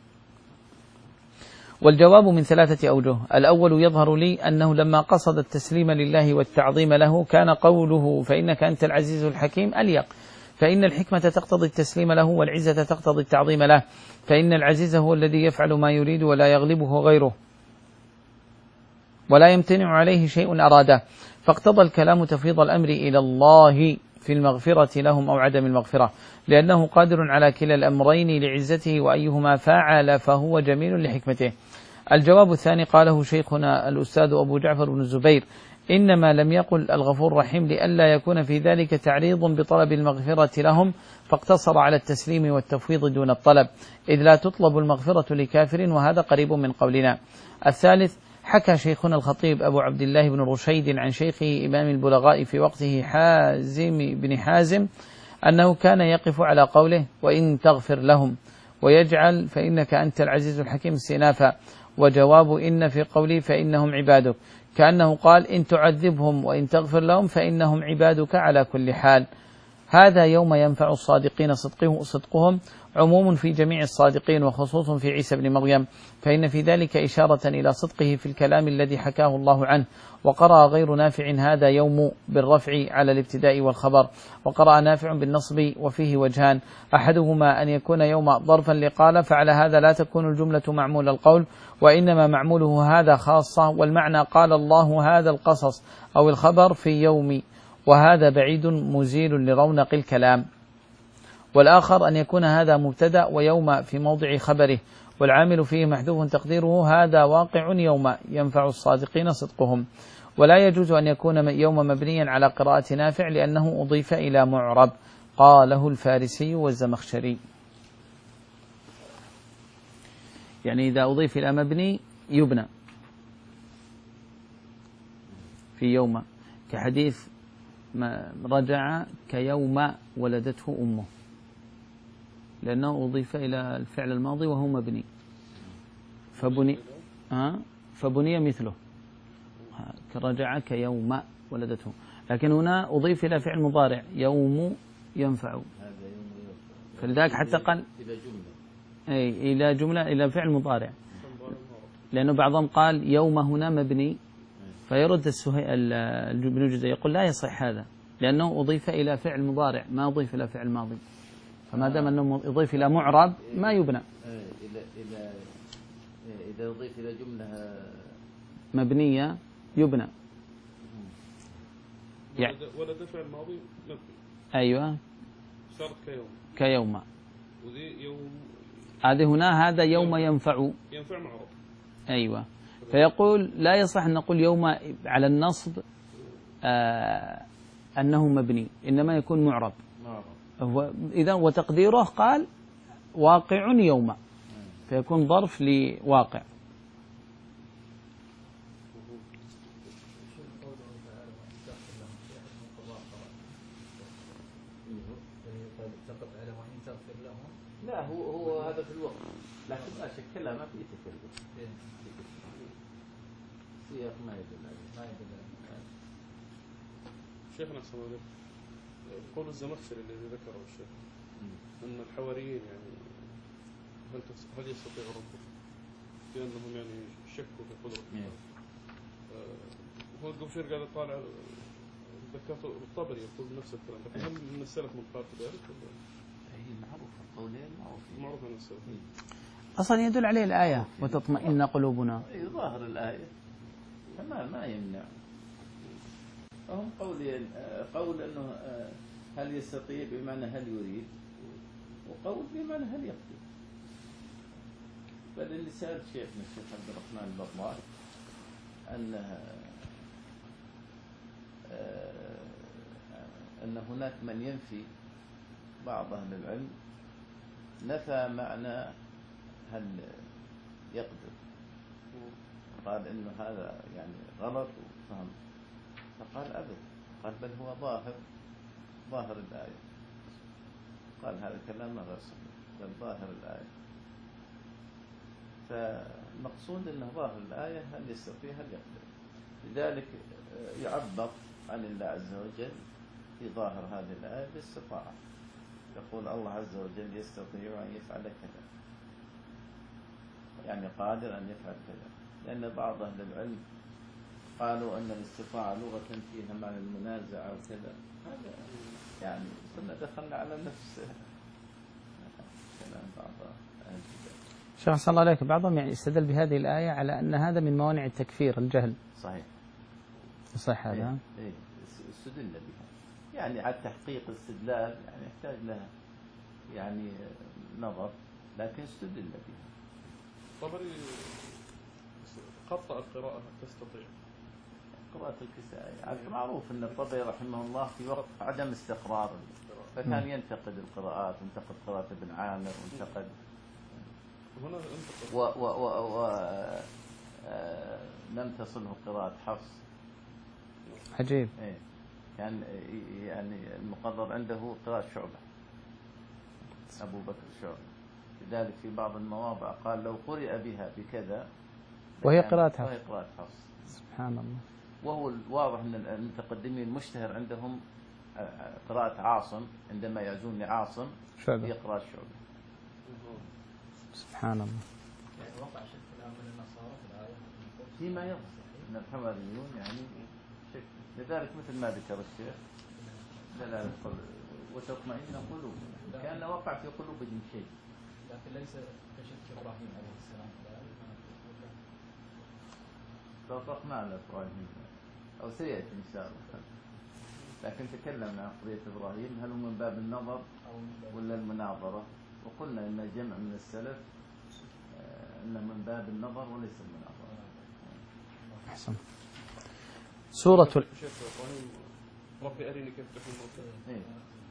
والجواب من ثلاثة أوجه. الأول: يظهر لي أنه لما قصد التسليم لله والتعظيم له كان قوله فإنك أنت العزيز الحكيم أليق، فإن الحكمة تقتضي التسليم له، والعزة تقتضي التعظيم له، فإن العزيز هو الذي يفعل ما يريد ولا يغلبه غيره ولا يمتنع عليه شيء أراده، فاقتضى الكلام تفويض الأمر إلى الله في المغفرة لهم أو عدم المغفرة، لأنه قادر على كلا الأمرين لعزته، وأيهما فعل فهو جميل لحكمته. الجواب الثاني قاله شيخنا الأستاذ أبو جعفر بن الزبير: إنما لم يقل الغفور الرحيم لئلا يكون في ذلك تعريض بطلب المغفرة لهم، فاقتصر على التسليم والتفويض دون الطلب، إذ لا تطلب المغفرة لكافر، وهذا قريب من قولنا. الثالث: حكى شيخنا الخطيب أبو عبد الله بن رشيد عن شيخه إمام البلغاء في وقته حازم بن حازم أنه كان يقف على قوله وإن تغفر لهم، ويجعل فإنك أنت العزيز الحكيم استئنافا، وجواب إن في قوله فإنهم عبادك، كأنه قال إن تعذبهم وإن تغفر لهم فإنهم عبادك على كل حال. هذا يوم ينفع الصادقين صدقه صدقهم، عموم في جميع الصادقين وخصوص في عيسى بن مريم، فإن في ذلك إشارة إلى صدقه في الكلام الذي حكاه الله عنه. وقرأ غير نافع هذا يوم بالرفع على الابتداء والخبر، وقرأ نافع بالنصب، وفيه وجهان: أحدهما أن يكون يوم ظرفا لقال، فعلى هذا لا تكون الجملة معمول القول، وإنما معموله هذا خاصة، والمعنى قال الله هذا القصص أو الخبر في يوم، وهذا بعيد مزيل لرونق الكلام. والآخر أن يكون هذا مبتدأ ويوم في موضع خبره، والعامل فيه محذوف تقديره هذا واقع يوم ينفع الصادقين صدقهم. ولا يجوز أن يكون يوم مبنيا على قراءة نافع، لأنه أضيف إلى معرب، قاله الفارسي والزمخشري. يعني إذا أضيف إلى مبني يبنى في يوم، كحديث ما رجع كيوم ولدته أمه، لأنه أضيف إلى الفعل الماضي وهو مبني، فبني آه فبني مثله كرجع كيوم ولدته. لكن هنا أضيف إلى فعل مضارع يوم ينفع، فلذلك حتى قال أي إلى جملة إلى فعل مضارع، لأنه بعضهم قال يوم هنا مبني، فيرد ابن جزي يقول لا يصح هذا، لأنه أضيف إلى فعل مضارع ما أضيف إلى فعل ماضي، فما دام أنه يضيف إلى معرب ما يبنى. إذا إذا إذا أضيف إلى جملة مبنية يبنى. يعني ولد فعل ماضي مبني. أيوة. شرط كيوم. كيوم. وذي يوم. هذه هنا هذا يوم ينفع. ينفع معروف. أيوة. فيقول لا يصح أن نقول يوم على النصب آه أنه مبني، إنما يكون معرب. إذا وتقديره قال واقع يوم، فيكون ظرف لواقع. لا هو هو هذا في الوقت، لكن ما شكلها ما في تكلم. سياق ما يدل عليه. ما يدل عليه. شيخنا سمعنا قول الزمخشري الذي ذكره الشيخ أن الحواريين يعني هل هل يستطيع ربه لأنهم يعني شكوا في قدرته. هو القبشير قال طالع ذكرته الطبري يقول نفس الكلام، لكن هل من السلف من قال ذلك؟ هي معروفة قولين معروفين. معروفة من السلف. أصلا يدل عليه الآية وتطمئن قلوبنا. أي ظاهر الآية ما ما يمنع. فهم قولين، قول أنه هل يستطيع بمعنى هل يريد، وقول بمعنى هل يقدر. بل اللي سأل شيخنا الشيخ عبد الرحمن البطلان أن أن هناك من ينفي، بعض أهل العلم نفى معنى هل يقدر، قال إنه هذا يعني غلط وفهم، فقال أبدا، قال بل هو ظاهر ظاهر الآية، قال هذا الكلام غير صحيح، بل ظاهر الآية. فالمقصود أنه ظاهر الآية هل يستطيع هل يقدر، لذلك يعبر عن الله عز وجل في ظاهر هذه الآية بالاستطاعة، يقول الله عز وجل يستطيع أن يفعل كذا، يعني قادر أن يفعل كذا، لأن بعض أهل العلم قالوا أن الاستطاعة لغة فيها معنى المنازعة وكذا، هذا يعني كنا دخلنا على نفس كلام بعض أهل الكتاب. شيخ صلى الله عليك، بعضهم يعني استدل بهذه الآية على أن هذا من موانع التكفير الجهل. صحيح. صح هذا؟ إيه، استدل بها، يعني على تحقيق الاستدلال يعني يحتاج لها يعني نظر، لكن استدل بها. طبري خطأ القراءة تستطيع قراءة الكسائي معروف أن الطبري رحمه الله في وقت عدم استقرار، فكان ينتقد القراءات، وانتقد قراءة ابن عامر، وانتقد هنا و و و و آه لم تصله قراءة حفص. عجيب. إيه، كان يعني المقرر عنده قراءة شعبة، أبو بكر شعبة، لذلك في بعض المواضع قال لو قرئ بها بكذا وهي قراءة حفص. وهي قراءة حفص. سبحان الله. وهو الواضح أن المتقدمين المشتهر عندهم قراءة عاصم، عندما يعزون لعاصم شعبة، هي قراءة شعبة. سبحان الله. يعني وقع شك الآن من النصارى في الآية فيما يظهر أن الحواريون يعني شك، لذلك مثل ما ذكر الشيخ دلالة وتطمئن قلوبهم، كأن وقع في قلوبهم شيء، لكن ليس كشك إبراهيم عليه السلام في الآية. توافقنا على إبراهيم أو سيأتي إن شاء الله، لكن تكلمنا عن قضية إبراهيم هل هو من باب النظر ولا المناظرة، وقلنا إن جمع من السلف إنه من باب النظر وليس المناظرة. أحسن. سورة ال... شيخ إبراهيم ربي أريني كيف تحيي الموتى. إيه.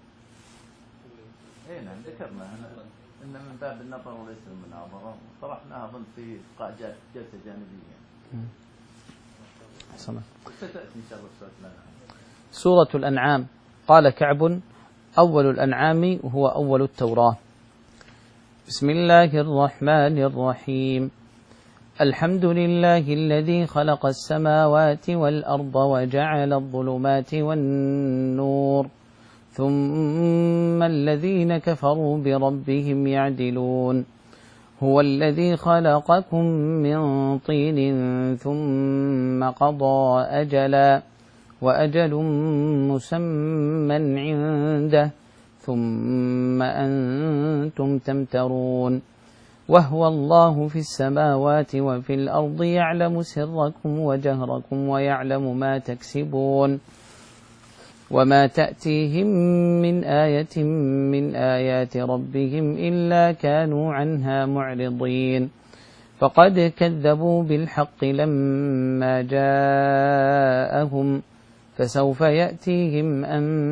إيه نعم ذكرنا هنا إن من باب النظر وليس المناظرة، وطرحناها أظن في جلسة جانبية. أحسن. ستأتي إن شاء الله سورة الأنعام. سورة الأنعام. قال كعب: أول الأنعام هو أول التوراة. بسم الله الرحمن الرحيم. الحمد لله الذي خلق السماوات والأرض وجعل الظلمات والنور، ثم الذين كفروا بربهم يعدلون. هو الذي خلقكم من طين ثم قضى أجلا، وأجل مسمى عنده، ثم أنتم تمترون. وهو الله في السماوات وفي الأرض يعلم سركم وجهركم ويعلم ما تكسبون. وما تأتيهم من آية من آيات ربهم إلا كانوا عنها معرضين. فقد كذبوا بالحق لما جاءهم، فسوف يأتيهم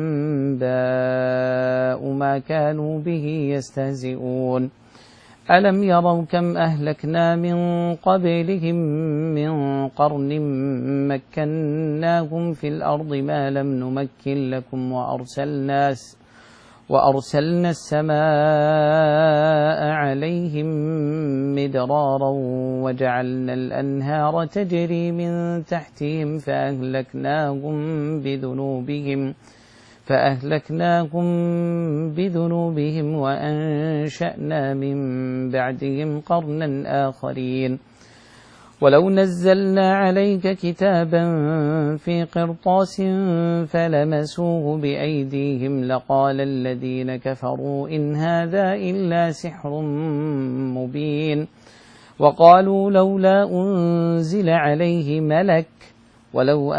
أنباء ما كانوا به يستهزئون. ألم يروا كم أهلكنا من قبلهم من قرن مكناهم في الأرض ما لم نمكن لكم، وأرسلنا وأرسلنا السماء عليهم مدرارا وجعلنا الأنهار تجري من تحتهم فأهلكناهم بذنوبهم فأهلكناهم بذنوبهم وأنشأنا من بعدهم قرنا آخرين. ولو نزلنا عليك كتابا في قرطاس فلمسوه بأيديهم لقال الذين كفروا إن هذا إلا سحر مبين. وقالوا لولا أنزل عليه ملك، ولو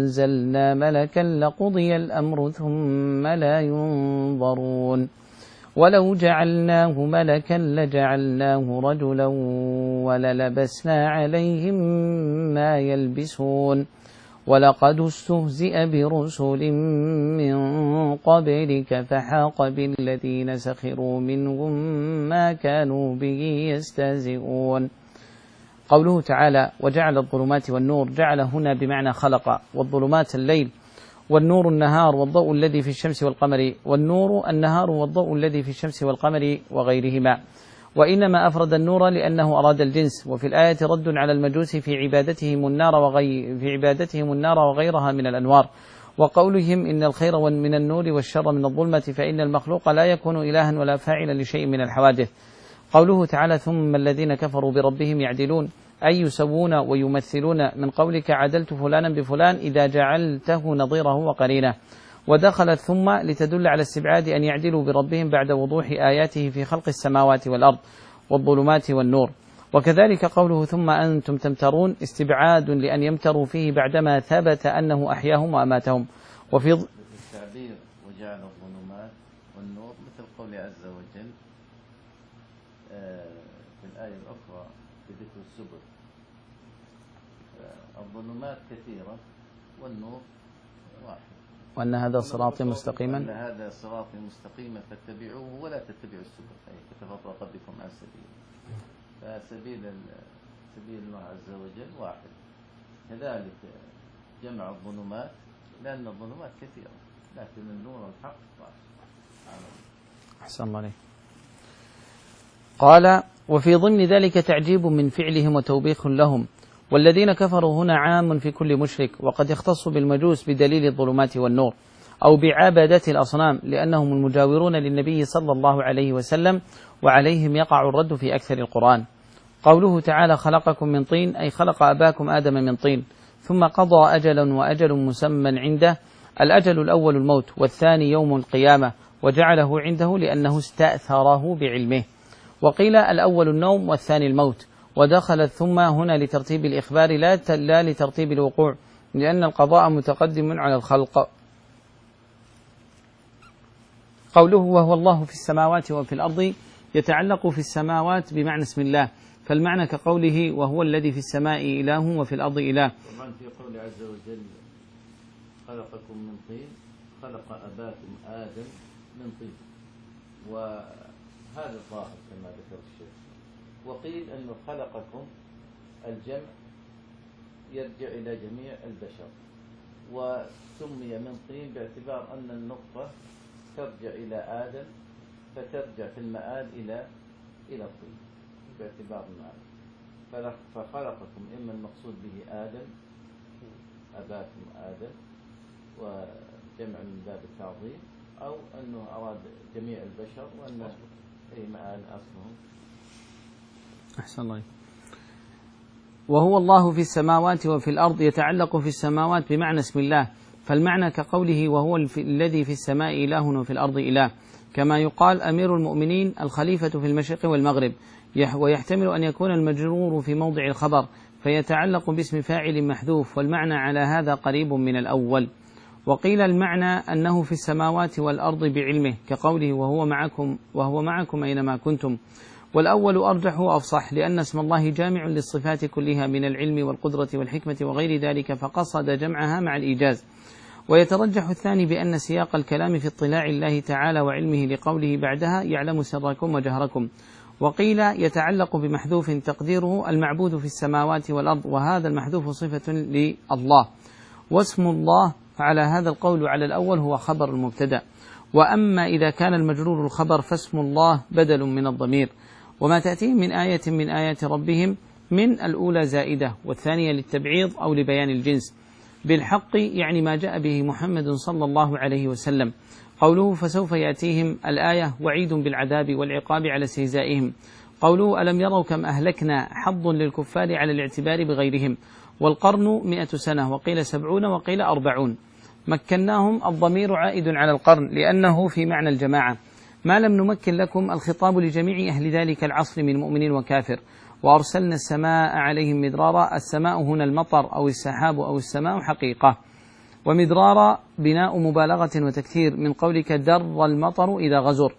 أنزلنا ملكا لقضي الأمر ثم لا ينظرون. ولو جعلناه ملكا لجعلناه رجلا وللبسنا عليهم ما يلبسون ولقد استهزئ برسل من قبلك فحاق بالذين سخروا منهم ما كانوا به يستهزئون. قوله تعالى وجعل الظلمات والنور، جعل هنا بمعنى خلق، والظلمات الليل والنور النهار والضوء الذي في الشمس والقمر، والنور النهار والضوء الذي في الشمس والقمر وغيرهما. وإنما أفرد النور لأنه أراد الجنس. وفي الآية رد على المجوس في عبادتهم النار وغي في عبادتهم النار وغيرها من الأنوار، وقولهم إن الخير من النور والشر من الظلمة، فإن المخلوق لا يكون إلها ولا فاعلا لشيء من الحوادث. قوله تعالى ثم الذين كفروا بربهم يعدلون، أي يسوون ويمثلون، من قولك عدلت فلانا بفلان إذا جعلته نظيره وقرينه. ودخلت ثم لتدل على استبعاد أن يعدلوا بربهم بعد وضوح آياته في خلق السماوات والأرض والظلمات والنور. وكذلك قوله ثم أنتم تمترون استبعاد لأن يمتروا فيه بعدما ثبت أنه أحياهم وأماتهم. وفي التعبير وجعل الظلمات والنور مثل قول عز وجل في الآية الأخرى في ذكر السبل، الظلمات كثيرة والنور واحد، وأن هذا صراطي مستقيما وأن هذا صراطي مستقيما فاتبعوه ولا تتبعوا السبل أي فتفرق بكم عن سبيله. فسبيل سبيل الله عز وجل واحد. كذلك جمع الظلمات لأن الظلمات كثيرة لكن النور الحق واحد. أحسن الله عليك. قال وفي ضمن ذلك تعجيب من فعلهم وتوبيخ لهم. والذين كفروا هنا عام في كل مشرك، وقد يختص بالمجوس بدليل الظلمات والنور أو بعبادة الأصنام لأنهم المجاورون للنبي صلى الله عليه وسلم، وعليهم يقع الرد في أكثر القرآن. قوله تعالى خلقكم من طين، أي خلق أباكم آدم من طين، ثم قضى أجلا وأجل مسمى عنده، الأجل الأول الموت والثاني يوم القيامة، وجعله عنده لأنه استأثره بعلمه. وقيل الأول النوم والثاني الموت، ودخلت ثم هنا لترتيب الإخبار لا لترتيب الوقوع، لأن القضاء متقدم على الخلق. قوله وهو الله في السماوات وفي الأرض يتعلق في السماوات بمعنى اسم الله، فالمعنى كقوله وهو الذي في السماء إله وفي الأرض إله. طبعا في قول عز وجل خلقكم من طين، خلق أباكم آدم من طين، وهذا الظاهر كما ذكر الشيخ. وقيل أنه خلقكم الجمع يرجع إلى جميع البشر، وسمي من طين باعتبار أن النقطة ترجع إلى آدم فترجع في المآل إلى إلى الطين باعتبار المآل. فخلقكم إما المقصود به آدم أباكم آدم وجمع من باب التعظيم، أو أنه أراد جميع البشر وأن أي مآل أصلهم. أحسن الله. وهو الله في السماوات وفي الأرض يتعلق في السماوات بمعنى اسم الله، فالمعنى كقوله وهو الذي في السماء إله وفي الأرض إله، كما يقال أمير المؤمنين الخليفة في المشرق والمغرب، ويحتمل أن يكون المجرور في موضع الخبر فيتعلق باسم فاعل محذوف، والمعنى على هذا قريب من الأول. وقيل المعنى أنه في السماوات والأرض بعلمه، كقوله وهو معكم وهو معكم أينما كنتم، والأول أرجح وأفصح لأن اسم الله جامع للصفات كلها من العلم والقدرة والحكمة وغير ذلك، فقصد جمعها مع الإيجاز. ويترجح الثاني بأن سياق الكلام في اطلاع الله تعالى وعلمه لقوله بعدها يعلم سركم وجهركم. وقيل يتعلق بمحذوف تقديره المعبود في السماوات والأرض، وهذا المحذوف صفة لله، واسم الله على هذا القول على الأول هو خبر المبتدأ. وأما إذا كان المجرور الخبر فاسم الله بدل من الضمير. وما تأتيهم من آية من آيات ربهم من الأولى زائدة، والثانية للتبعيض أو لبيان الجنس. بالحق يعني ما جاء به محمد صلى الله عليه وسلم. قوله فسوف يأتيهم الآية وعيد بالعذاب والعقاب على استهزائهم. قوله ألم يروا كم أهلكنا حظ للكفار على الاعتبار بغيرهم. والقرن مئة سنة، وقيل سبعون وقيل أربعون. مكناهم الضمير عائد على القرن لأنه في معنى الجماعة. ما لم نمكن لكم الخطاب لجميع أهل ذلك العصر من مؤمن وكافر. وأرسلنا السماء عليهم مدرارا، السماء هنا المطر أو السحاب أو السماء حقيقة. ومدرارا بناء مبالغة وتكثير من قولك در المطر إذا غزر،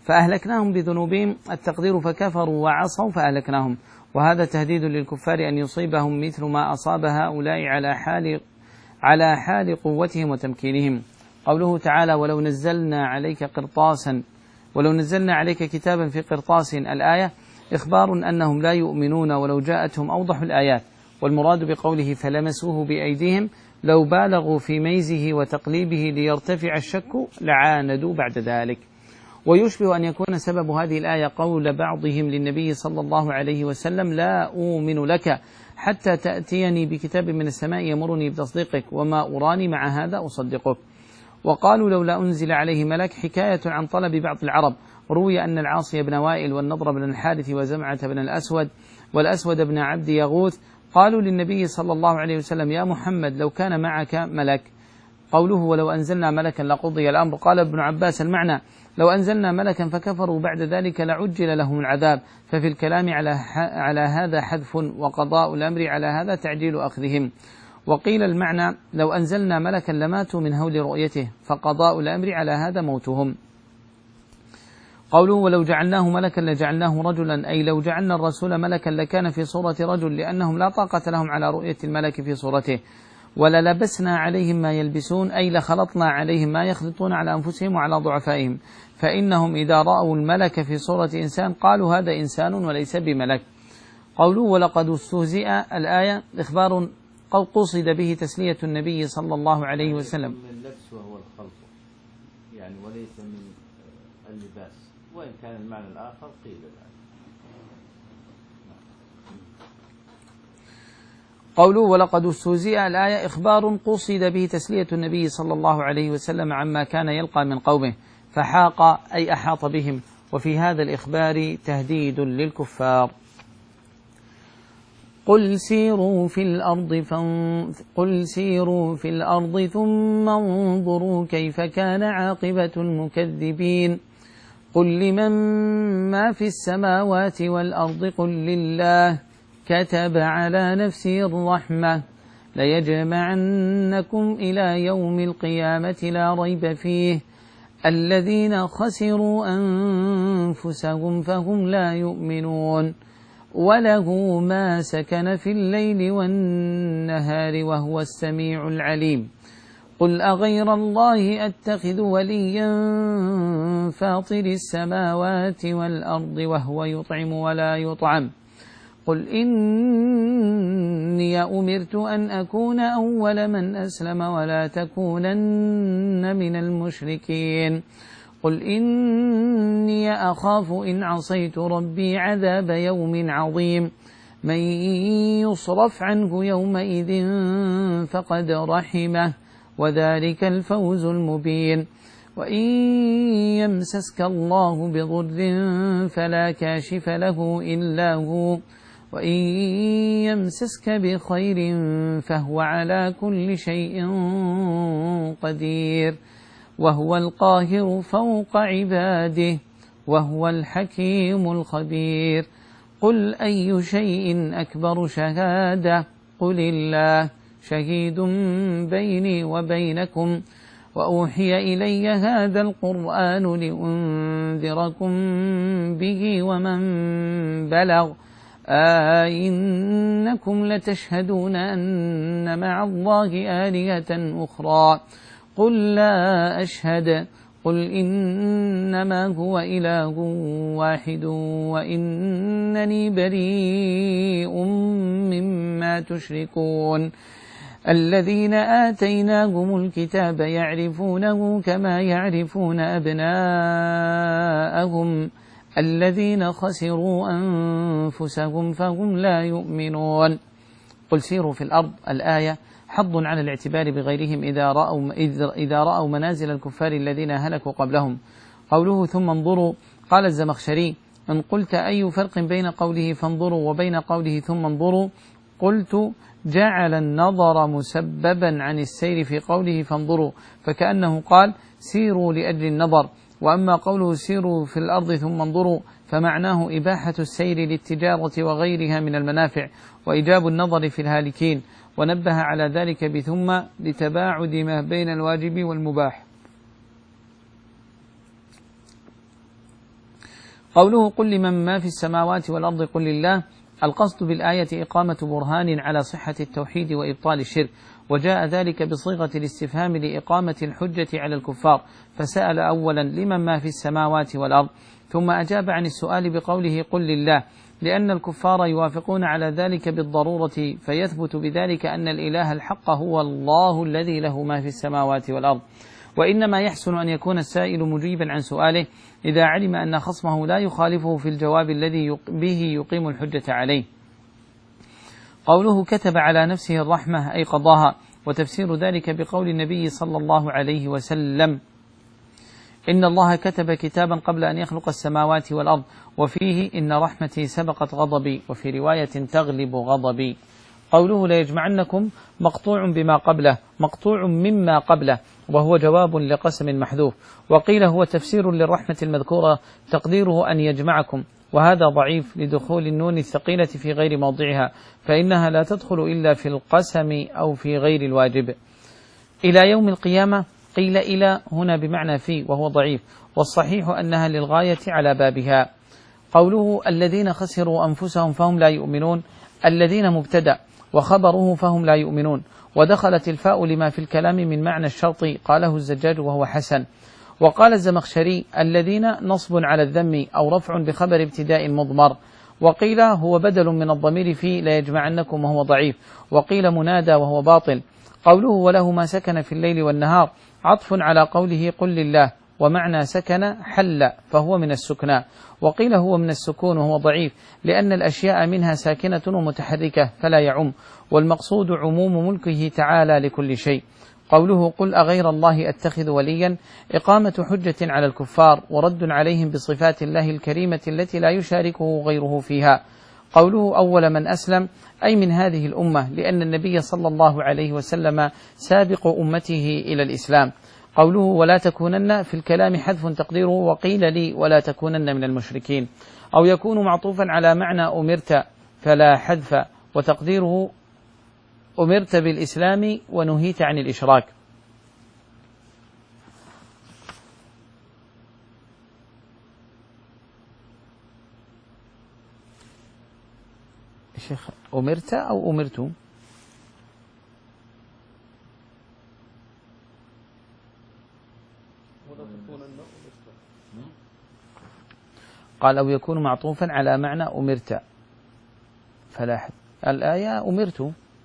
فأهلكناهم بذنوبهم، التقدير فكفروا وعصوا فأهلكناهم. وهذا تهديد للكفار أن يصيبهم مثل ما أصاب هؤلاء على حال على حال قوتهم وتمكينهم. قوله تعالى: ولو نزلنا عليك قرطاسا ولو نزلنا عليك كتابا في قرطاس، الآية إخبار أنهم لا يؤمنون ولو جاءتهم أوضح الآيات. والمراد بقوله فلمسوه بأيديهم لو بالغوا في ميزه وتقليبه ليرتفع الشك لعاندوا بعد ذلك. ويشبه أن يكون سبب هذه الآية قول بعضهم للنبي صلى الله عليه وسلم: لا أؤمن لك حتى تأتيني بكتاب من السماء يمرني بتصديقك وما أراني مع هذا أصدقك. وقالوا لولا أنزل عليه ملك، حكاية عن طلب بعض العرب. روي أن العاصي بن وائل والنضر بن الحارث وزمعة بن الأسود والأسود بن عبد يغوث قالوا للنبي صلى الله عليه وسلم: يا محمد لو كان معك ملك. قوله ولو أنزلنا ملكا لقضي الأمر. قال ابن عباس: المعنى لو أنزلنا ملكا فكفروا بعد ذلك لعجل لهم العذاب. ففي الكلام على على هذا حذف، وقضاء الأمر على هذا تعجيل أخذهم. وقيل المعنى لو أنزلنا ملكا لماتوا من هول رؤيته، فقضاء الأمر على هذا موتهم. قوله ولو جعلناه ملكا لجعلناه رجلا، أي لو جعلنا الرسول ملكا لكان في صورة رجل، لأنهم لا طاقة لهم على رؤية الملك في صورته. وللبسنا عليهم ما يلبسون، أي لخلطنا عليهم ما يخلطون على أنفسهم وعلى ضعفائهم، فإنهم إذا رأوا الملك في صورة إنسان قالوا هذا إنسان وليس بملك. قوله ولقد استهزئ، الآية إخبار قصد به تسلية النبي صلى الله عليه وسلم. من اللبس وهو الخلط يعني، وليس من اللباس، وإن كان المعنى الآخر قيل الآن. قوله ولقد استهزئ، الآية إخبار قصد به تسلية النبي صلى الله عليه وسلم عما كان يلقى من قومه، فحاق أي أحاط بهم. وفي هذا الإخبار تهديد للكفار. قل سيروا في الأرض فان... قل سيروا في الأرض ثم انظروا كيف كان عاقبة المكذبين. قل لمن ما في السماوات والأرض قل لله كتب على نفسه الرحمة ليجمعنكم إلى يوم القيامة لا ريب فيه الذين خسروا أنفسهم فهم لا يؤمنون وله ما سكن في الليل والنهار وهو السميع العليم. قل أغير الله أتخذ وليا فاطر السماوات والأرض وهو يطعم ولا يطعم. قل إني أمرت أن أكون أول من أسلم ولا تكونن من المشركين. قل إني أخاف إن عصيت ربي عذاب يوم عظيم. من يصرف عنه يومئذ فقد رحمه وذلك الفوز المبين. وإن يمسسك الله بضر فلا كاشف له إلا هو وإن يمسسك بخير فهو على كل شيء قدير وهو القاهر فوق عباده وهو الحكيم الخبير. قل أي شيء أكبر شهادة قل الله شهيد بيني وبينكم وأوحي إلي هذا القرآن لأنذركم به ومن بلغ أئنكم لتشهدون أن مع الله آلهة أخرى قل لا أشهد قل إنما هو إله واحد وإنني بريء مما تشركون. الذين آتيناهم الكتاب يعرفونه كما يعرفون أبناءهم الذين خسروا أنفسهم فهم لا يؤمنون. قل سيروا في الأرض، الآية حض على الاعتبار بغيرهم إذا رأوا, إذا رأوا منازل الكفار الذين هلكوا قبلهم. قوله ثم انظروا، قال الزمخشري إن قلت أي فرق بين قوله فانظروا وبين قوله ثم انظروا، قلت جعل النظر مسببا عن السير في قوله فانظروا، فكأنه قال سيروا لأجل النظر. وأما قوله سيروا في الأرض ثم انظروا فمعناه إباحة السير للتجارة وغيرها من المنافع وإيجاب النظر في الهالكين، ونبه على ذلك بثم لتباعد ما بين الواجب والمباح. قوله قل لمن ما في السماوات والأرض قل لله، القصد بالآية إقامة برهان على صحة التوحيد وإبطال الشرك، وجاء ذلك بصيغة الاستفهام لإقامة الحجة على الكفار، فسأل أولا لمن ما في السماوات والأرض، ثم أجاب عن السؤال بقوله قل لله، لأن الكفار يوافقون على ذلك بالضرورة، فيثبت بذلك أن الإله الحق هو الله الذي له ما في السماوات والأرض. وإنما يحسن أن يكون السائل مجيبا عن سؤاله إذا علم أن خصمه لا يخالفه في الجواب الذي به يقيم الحجة عليه. قوله كتب على نفسه الرحمة أي قضاها، وتفسير ذلك بقول النبي صلى الله عليه وسلم إن الله كتب كتابا قبل أن يخلق السماوات والأرض، وفيه إن رحمتي سبقت غضبي، وفي رواية تغلب غضبي. قوله لا يجمعنكم مقطوع بما قبله، مقطوع مما قبله، وهو جواب لقسم محذوف. وقيل هو تفسير للرحمة المذكورة تقديره أن يجمعكم، وهذا ضعيف لدخول النون الثقيلة في غير موضعها، فإنها لا تدخل إلا في القسم أو في غير الواجب. إلى يوم القيامة قيل إلى هنا بمعنى في، وهو ضعيف، والصحيح أنها للغاية على بابها. قوله الذين خسروا أنفسهم فهم لا يؤمنون، الذين مبتدأ وخبره فهم لا يؤمنون، ودخلت الفاء لما في الكلام من معنى الشرط، قاله الزجاج وهو حسن. وقال الزمخشري الذين نصب على الذم أو رفع بخبر ابتداء مضمر، وقيل هو بدل من الضمير في لا يجمعنكم وهو ضعيف، وقيل منادى وهو باطل. قوله وله ما سكن في الليل والنهار عطف على قوله قل لله، ومعنى سكن حل فهو من السكنى، وقيل هو من السكون وهو ضعيف لأن الأشياء منها ساكنة ومتحركة فلا يعم، والمقصود عموم ملكه تعالى لكل شيء. قوله قل أغير الله أتخذ وليا إقامة حجة على الكفار ورد عليهم بصفات الله الكريمة التي لا يشاركه غيره فيها. قوله أول من أسلم أي من هذه الأمة، لأن النبي صلى الله عليه وسلم سابق أمته إلى الإسلام. قوله ولا تكونن في الكلام حذف تقديره وقيل لي ولا تكونن من المشركين، أو يكون معطوفا على معنى أمرت فلا حذف، وتقديره أمرت بالإسلام ونهيت عن الإشراك. شيخ أمرت أو أمرت؟ قال أو يكون معطوفا على معنى أمرت فلا حد. الآية أمرت،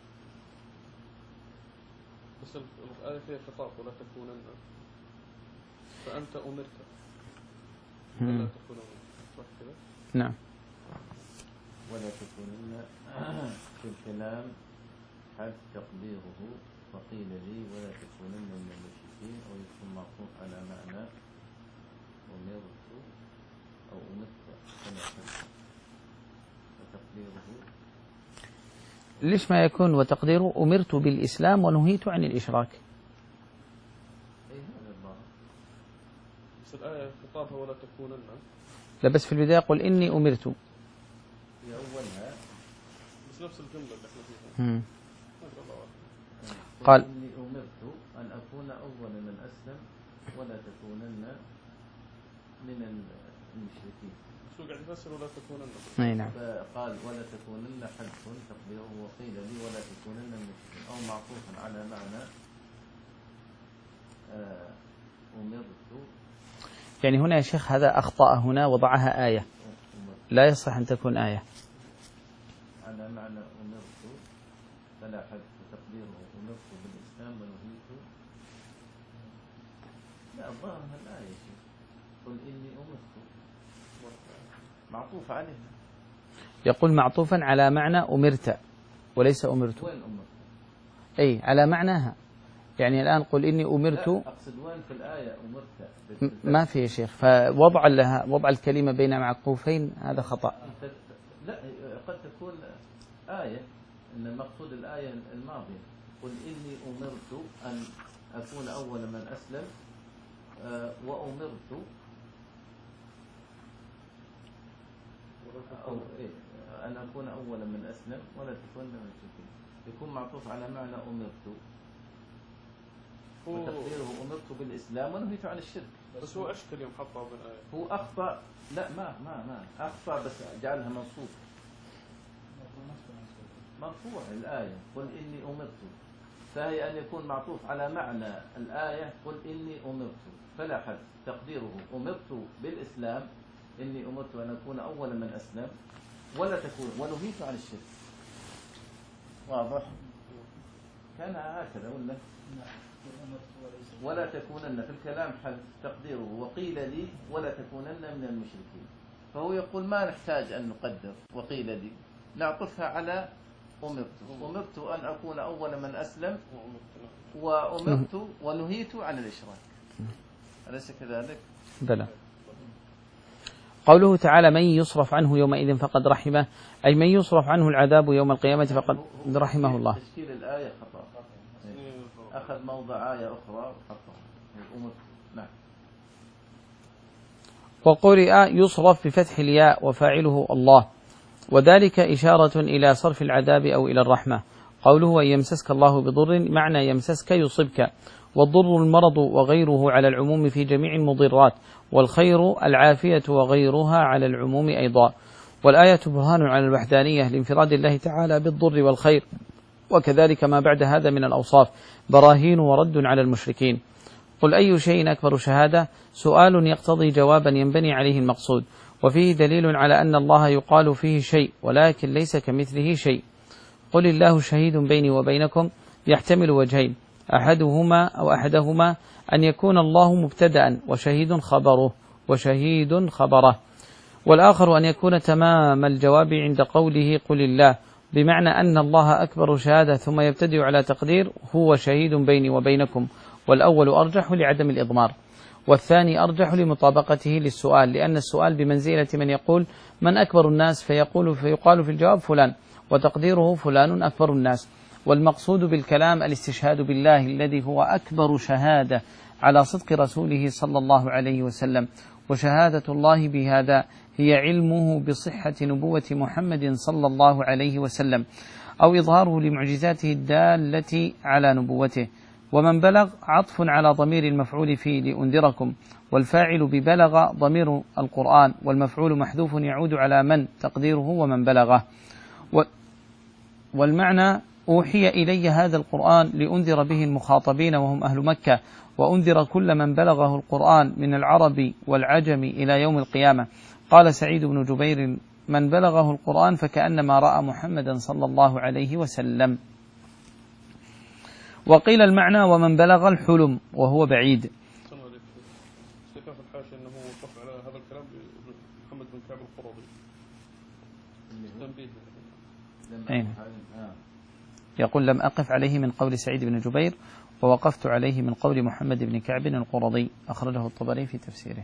بس الآية فيها خطاب ولا تكونن، فأنت أمرت ولا تكونن، صح كذا؟ نعم. ولا تكونن في الكلام حذف تقديره وقيل لي ولا تكونن من المشركين، أو يكون معطوف على معنى أمرت أو أمرت فلا حذف وتقديره. ليش ما يكون وتقديره أمرت بالإسلام ونهيت عن الإشراك؟ أي هذا الظاهر. بس الآية خطابها ولا تكونن. لا بس في البداية قل إني أمرت في أولها، بس نفس الجملة اللي احنا فيها. مم. قال قال إني أمرت أن أكون أول من أسلم ولا تكونن من المشركين. شو قاعد يفسر ولا تكونن؟ أي نعم. فقال ولا تكونن حذف تقديره وقيل لي ولا تكونن من المشركين، أو معطوفا على معنى أمرت. يعني هنا يا شيخ هذا أخطأ، هنا وضعها آية، لا يصح أن تكون آية. على معنى أمرت فلا حذف تقديره أمرت بالإسلام ونهيت. لا الظاهر الآية قل إني أمرت معطوف عليها. يقول معطوفا على معنى أمرت وليس أمرت. وين أمرت؟ أي على معناها، يعني الآن قل إني أمرت. أقصد وين في الآية أمرت؟ ما في يا شيخ، فوضع لها وضع الكلمة بين معقوفين هذا خطأ. لا قد تكون آية إن المقصود الآية الماضية قل إني أمرت أن أكون أول من أسلم وأمرت أو إيه أن أكون أول من أسلم ولا تكون من المشركين، يكون معطوف على معنى أمرت. وتقديره أمرت بالإسلام ونهيت عن الشرك. بس هو أشكل يوم حطها بالآية. هو أخطأ، لا ما ما ما أخطأ بس جعلها منصوب. مرفوع الآية قل إني أمرت، فهي أن يكون معطوف على معنى الآية قل إني أمرت، فلا حد تقديره أمرت بالإسلام، إني أمرت أن أكون أول من أسلم، ولا تكون ونهيت عن الشرك. واضح؟ كان هكذا ولا؟ ولا تكونن في الكلام حذف تقديره وقيل لي ولا تكونن من المشركين. فهو يقول ما نحتاج أن نقدر وقيل لي، نعطفها على أمرت. أمرت أن أكون أول من أسلم وأمرت ونهيت عن الإشراك، أليس كذلك؟ بلى. قوله تعالى من يصرف عنه يومئذ فقد رحمه، أي من يصرف عنه العذاب يوم القيامة فقد رحمه الله. تشكيل الآية خطأ، أخذ موضع آية أخرى وحطها أمرت. نعم. وقرئ يصرف بفتح الياء وفاعله الله، وذلك إشارة إلى صرف العذاب أو إلى الرحمة. قوله أن يمسسك الله بضر معنى يمسسك يصبك، والضر المرض وغيره على العموم في جميع المضرات، والخير العافية وغيرها على العموم أيضا. والآية برهان على الوحدانية لانفراد الله تعالى بالضر والخير، وكذلك ما بعد هذا من الأوصاف براهين ورد على المشركين. قل أي شيء أكبر شهادة؟ سؤال يقتضي جوابا ينبني عليه المقصود، وفيه دليل على أن الله يقال فيه شيء ولكن ليس كمثله شيء. قل الله شهيد بيني وبينكم يحتمل وجهين، أحدهما أو أحدهما أن يكون الله مبتدأ وشهيد خبره وشهيد خبره، والآخر أن يكون تمام الجواب عند قوله قل الله، بمعنى أن الله أكبر شهادة ثم يبتدئ على تقدير هو شهيد بيني وبينكم، والأول أرجح لعدم الإضمار، والثاني أرجح لمطابقته للسؤال، لأن السؤال بمنزلة من يقول من أكبر الناس فيقول فيقال في الجواب فلان، وتقديره فلان أكبر الناس. والمقصود بالكلام الاستشهاد بالله الذي هو أكبر شهادة على صدق رسوله صلى الله عليه وسلم، وشهادة الله بهذا هي علمه بصحة نبوة محمد صلى الله عليه وسلم، أو إظهاره لمعجزاته الدالة على نبوته. ومن بلغ عطف على ضمير المفعول فيه لأنذركم، والفاعل ببلغ ضمير القرآن، والمفعول محذوف يعود على من تقديره ومن بلغه. والمعنى أوحي إلي هذا القرآن لأنذر به المخاطبين وهم أهل مكة، وأنذر كل من بلغه القرآن من العرب والعجم إلى يوم القيامة. قال سعيد بن جبير من بلغه القرآن فكأنما رأى محمدا صلى الله عليه وسلم. وقيل المعنى ومن بلغ الحلم وهو بعيد. في الحاشية أنه وقف على هذا الكلام محمد بن كعب القرظي. أين؟ يقول لم أقف عليه من قول سعيد بن جبير، ووقفت عليه من قول محمد بن كعب القرظي، أخرجه الطبري في تفسيره.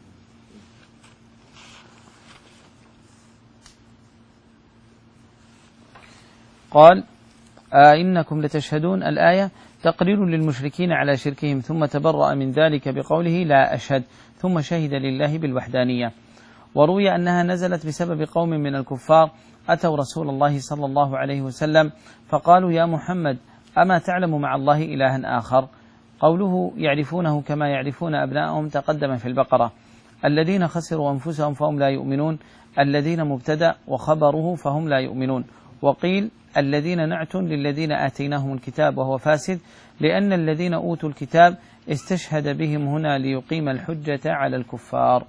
قال آه إنكم لتشهدون، الآية تقرير للمشركين على شركهم، ثم تبرأ من ذلك بقوله لا أشهد، ثم شهد لله بالوحدانية. وروي أنها نزلت بسبب قوم من الكفار أتوا رسول الله صلى الله عليه وسلم فقالوا يا محمد أما تعلم مع الله إلها آخر؟ قوله يعرفونه كما يعرفون أبناءهم تقدم في البقرة. الذين خسروا أنفسهم فهم لا يؤمنون، الذين مبتدأ وخبره فهم لا يؤمنون. وقيل الذين نعت للذين آتيناهم الكتاب وهو فاسد، لأن الذين أوتوا الكتاب استشهد بهم هنا ليقيم الحجة على الكفار.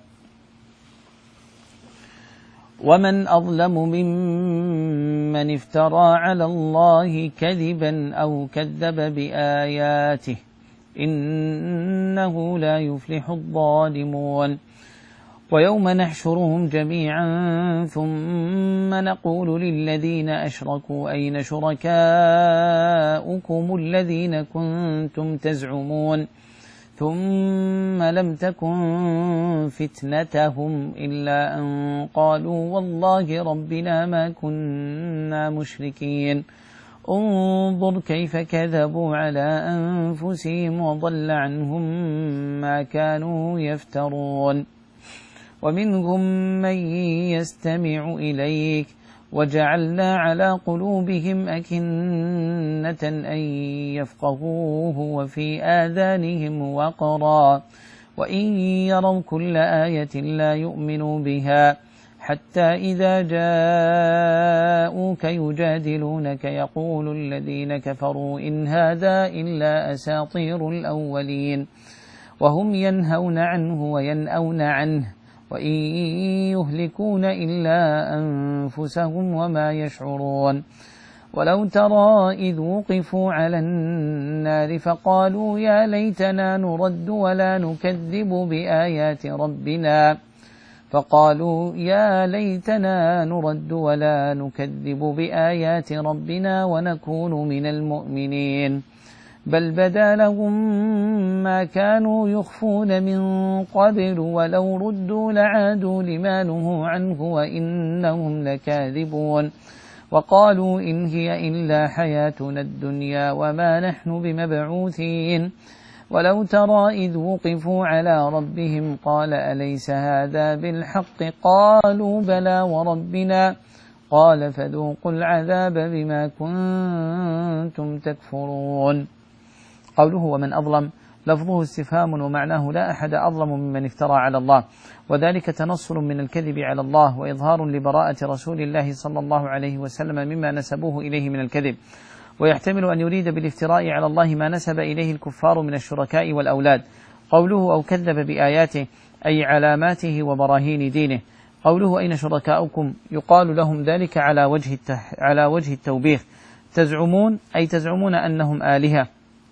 ومن أظلم ممن افترى على الله كذبا أو كذب بآياته إنه لا يفلح الظالمون. ويوم نحشرهم جميعا ثم نقول للذين أشركوا أين شركاؤكم الذين كنتم تزعمون ثم لم تكن فتنتهم إلا أن قالوا والله ربنا ما كنا مشركين. انظر كيف كذبوا على أنفسهم وضل عنهم ما كانوا يفترون. ومنهم من يستمع إليك وجعلنا على قلوبهم أكنة أن يفقهوه وفي آذانهم وقرا وإن يروا كل آية لا يؤمنوا بها حتى إذا جاءوك يجادلونك يقول الذين كفروا إن هذا إلا أساطير الأولين وهم ينهون عنه وينأون عنه وإن يهلكون إلا أنفسهم وما يشعرون ولو ترى إذ وقفوا على النار فقالوا يا ليتنا نرد ولا نكذب بآيات ربنا فقالوا يا ليتنا نرد ولا نكذب بآيات ربنا ونكون من المؤمنين بل بدا لهم ما كانوا يخفون من قبل ولو ردوا لعادوا لما نهوا عنه وإنهم لكاذبون وقالوا إن هي إلا حياتنا الدنيا وما نحن بمبعوثين ولو ترى إذ وقفوا على ربهم قال أليس هذا بالحق قالوا بلى وربنا قال فذوقوا العذاب بما كنتم تكفرون. قوله ومن أظلم لفظه استفهام ومعناه لا أحد أظلم ممن افترى على الله، وذلك تنصل من الكذب على الله وإظهار لبراءة رسول الله صلى الله عليه وسلم مما نسبوه إليه من الكذب، ويحتمل أن يريد بالافتراء على الله ما نسب إليه الكفار من الشركاء والأولاد. قوله أو كذب بآياته أي علاماته وبراهين دينه. قوله أين شركاؤكم يقال لهم ذلك على وجه التح... على وجه التوبيخ. تزعمون أي تزعمون أنهم آلهة،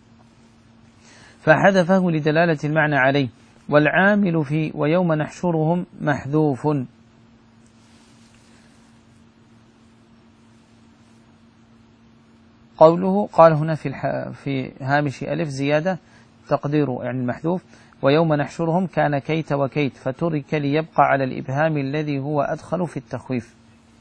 فحذفه لدلالة المعنى عليه، والعامل في ويوم نحشرهم محذوف. قوله قال هنا في الح... في هامش ألف زيادة تقديره يعني المحذوف ويوم نحشرهم كان كيت وكيت فترك ليبقى على الإبهام الذي هو أدخل في التخويف.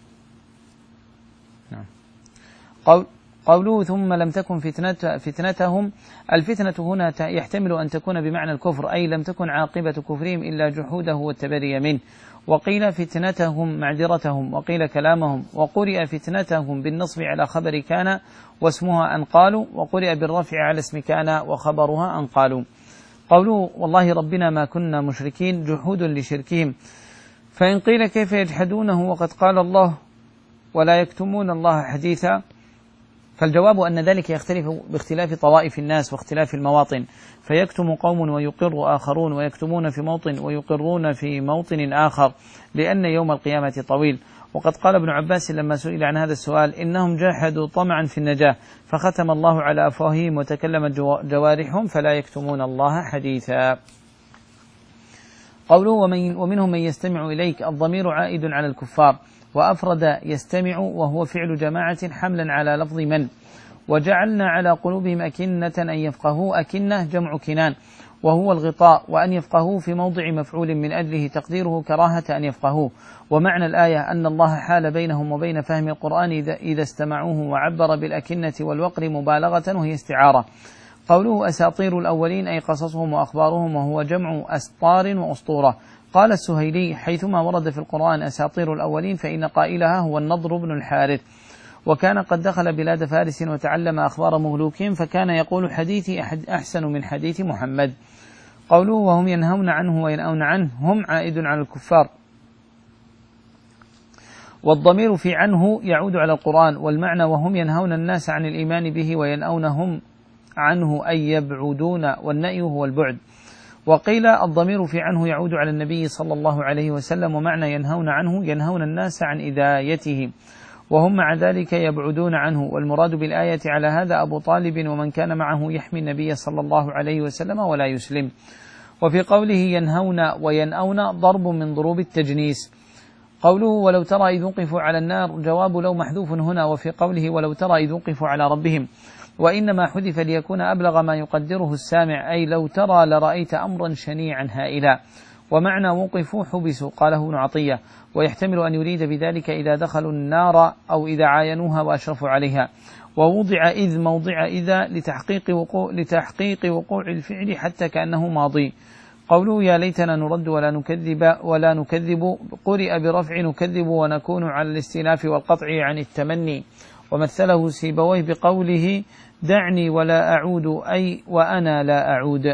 نعم. قول قوله ثم لم تكن فتنة فتنتهم، الفتنة هنا يحتمل أن تكون بمعنى الكفر أي لم تكن عاقبة كفرهم إلا جحوده والتبري منه، وقيل فتنتهم معذرتهم، وقيل كلامهم، وقرئ فتنتهم بالنصب على خبر كان واسمها أن قالوا، وقرئ بالرفع على اسم كان وخبرها أن قالوا. قوله والله ربنا ما كنا مشركين جحود لشركهم، فإن قيل كيف يجحدونه وقد قال الله ولا يكتمون الله حديثا، فالجواب أن ذلك يختلف باختلاف طوائف الناس واختلاف المواطن، فيكتم قوم ويقر آخرون، ويكتمون في موطن ويقرون في موطن آخر، لأن يوم القيامة طويل. وقد قال ابن عباس لما سئل عن هذا السؤال إنهم جاحدوا طمعا في النجاة فختم الله على أفواههم وتكلمت جوارحهم فلا يكتمون الله حديثا. قوله ومنهم من يستمع إليك، الضمير عائد على الكفار، وأفرد يستمع وهو فعل جماعة حملا على لفظ من. وجعلنا على قلوبهم أكنة أن يفقهوا، أكنة جمع كنان وهو الغطاء، وأن يفقهوا في موضع مفعول من أجله تقديره كراهة أن يفقهوه. ومعنى الآية أن الله حال بينهم وبين فهم القرآن إذا استمعوه، وعبر بالأكنة والوقر مبالغة وهي استعارة. قوله أساطير الأولين أي قصصهم وأخبارهم، وهو جمع أسطار وأسطورة. قال السهيلي حيثما ورد في القرآن أساطير الأولين فإن قائلها هو النضر بن الحارث، وكان قد دخل بلاد فارس وتعلم أخبار مهلوكهم، فكان يقول حديثي أحسن من حديث محمد. قوله وهم ينهون عنه وينأون عنه، هم عائد على الكفار، والضمير في عنه يعود على القرآن، والمعنى وهم ينهون الناس عن الإيمان به وينأونهم عنه أي يبعدون، والنأي هو البعد. وقيل الضمير في عنه يعود على النبي صلى الله عليه وسلم، ومعنى ينهون عنه ينهون الناس عن إذايته، وهم مع ذلك يبعدون عنه. والمراد بالآية على هذا أبو طالب ومن كان معه يحمي النبي صلى الله عليه وسلم ولا يسلم. وفي قوله ينهون وينأون ضرب من ضروب التجنيس. قوله ولو ترى إذ وقفوا على النار، جواب لو محذوف هنا، وفي قوله ولو ترى إذ وقفوا على ربهم، وإنما حذف ليكون أبلغ ما يقدره السامع، أي لو ترى لرأيت أمرا شنيعا هائلا. ومعنى وقفوا حبسوا، قاله ابن عطية، ويحتمل أن يريد بذلك إذا دخلوا النار أو إذا عاينوها وأشرفوا عليها. ووضع إذ موضع إذا لتحقيق وقوع, لتحقيق وقوع الفعل حتى كأنه ماضي. قوله يا ليتنا نرد ولا نكذب ولا نكذب قرئ برفع نكذب ونكون على الاستئناف والقطع عن التمني. ومثله سيبويه بقوله دعني ولا أعود أي وأنا لا أعود.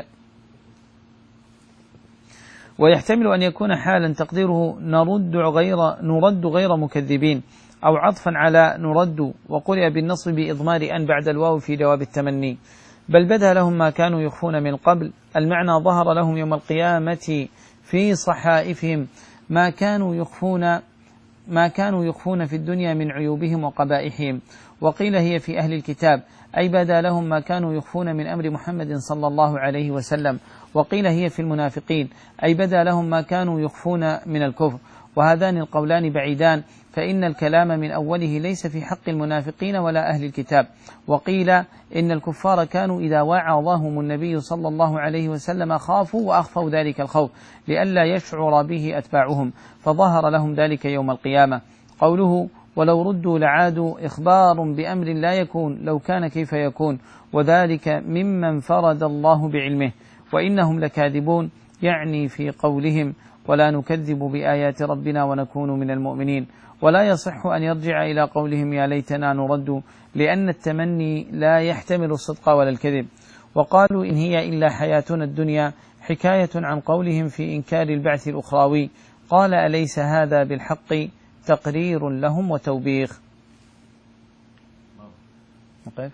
ويحتمل أن يكون حالا تقديره نرد غير نرد غير مكذبين، أو عطفا على نرد، وقرئ بالنصب بإضمار أن بعد الواو في جواب التمني. بل بدا لهم ما كانوا يخفون من قبل، المعنى ظهر لهم يوم القيامة في صحائفهم ما كانوا يخفون ما كانوا يخفون في الدنيا من عيوبهم وقبائحهم. وقيل هي في أهل الكتاب، أي بدا لهم ما كانوا يخفون من أمر محمد صلى الله عليه وسلم. وقيل هي في المنافقين، أي بدا لهم ما كانوا يخفون من الكفر. وهذان القولان بعيدان، فإن الكلام من أوله ليس في حق المنافقين ولا أهل الكتاب. وقيل إن الكفار كانوا إذا وعظهم النبي صلى الله عليه وسلم خافوا وأخفوا ذلك الخوف لئلا يشعر به أتباعهم، فظهر لهم ذلك يوم القيامة. قوله ولو ردوا لعادوا إخبار بأمر لا يكون لو كان كيف يكون، وذلك ممن فرد الله بعلمه. وإنهم لكاذبون، يعني في قولهم ولا نكذب بآيات ربنا ونكون من المؤمنين. ولا يصح أن يرجع إلى قولهم يا ليتنا نرد، لأن التمني لا يحتمل الصدق ولا الكذب. وقالوا إن هي إلا حياتنا الدنيا، حكاية عن قولهم في إنكار البعث الأخراوي. قال أليس هذا بالحق تقرير لهم وتوبيخ. طيب.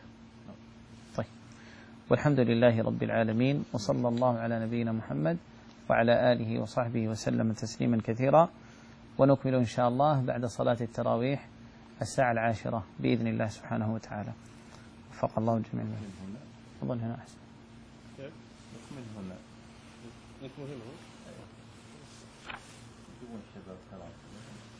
والحمد لله رب العالمين، وصلى الله على نبينا محمد وعلى آله وصحبه وسلم تسليما كثيرا. ونكمل إن شاء الله بعد صلاة التراويح الساعة العاشرة بإذن الله سبحانه وتعالى. وفق الله الجميع. أظن هنا أحسن. نكمل هنا. نكمل هنا.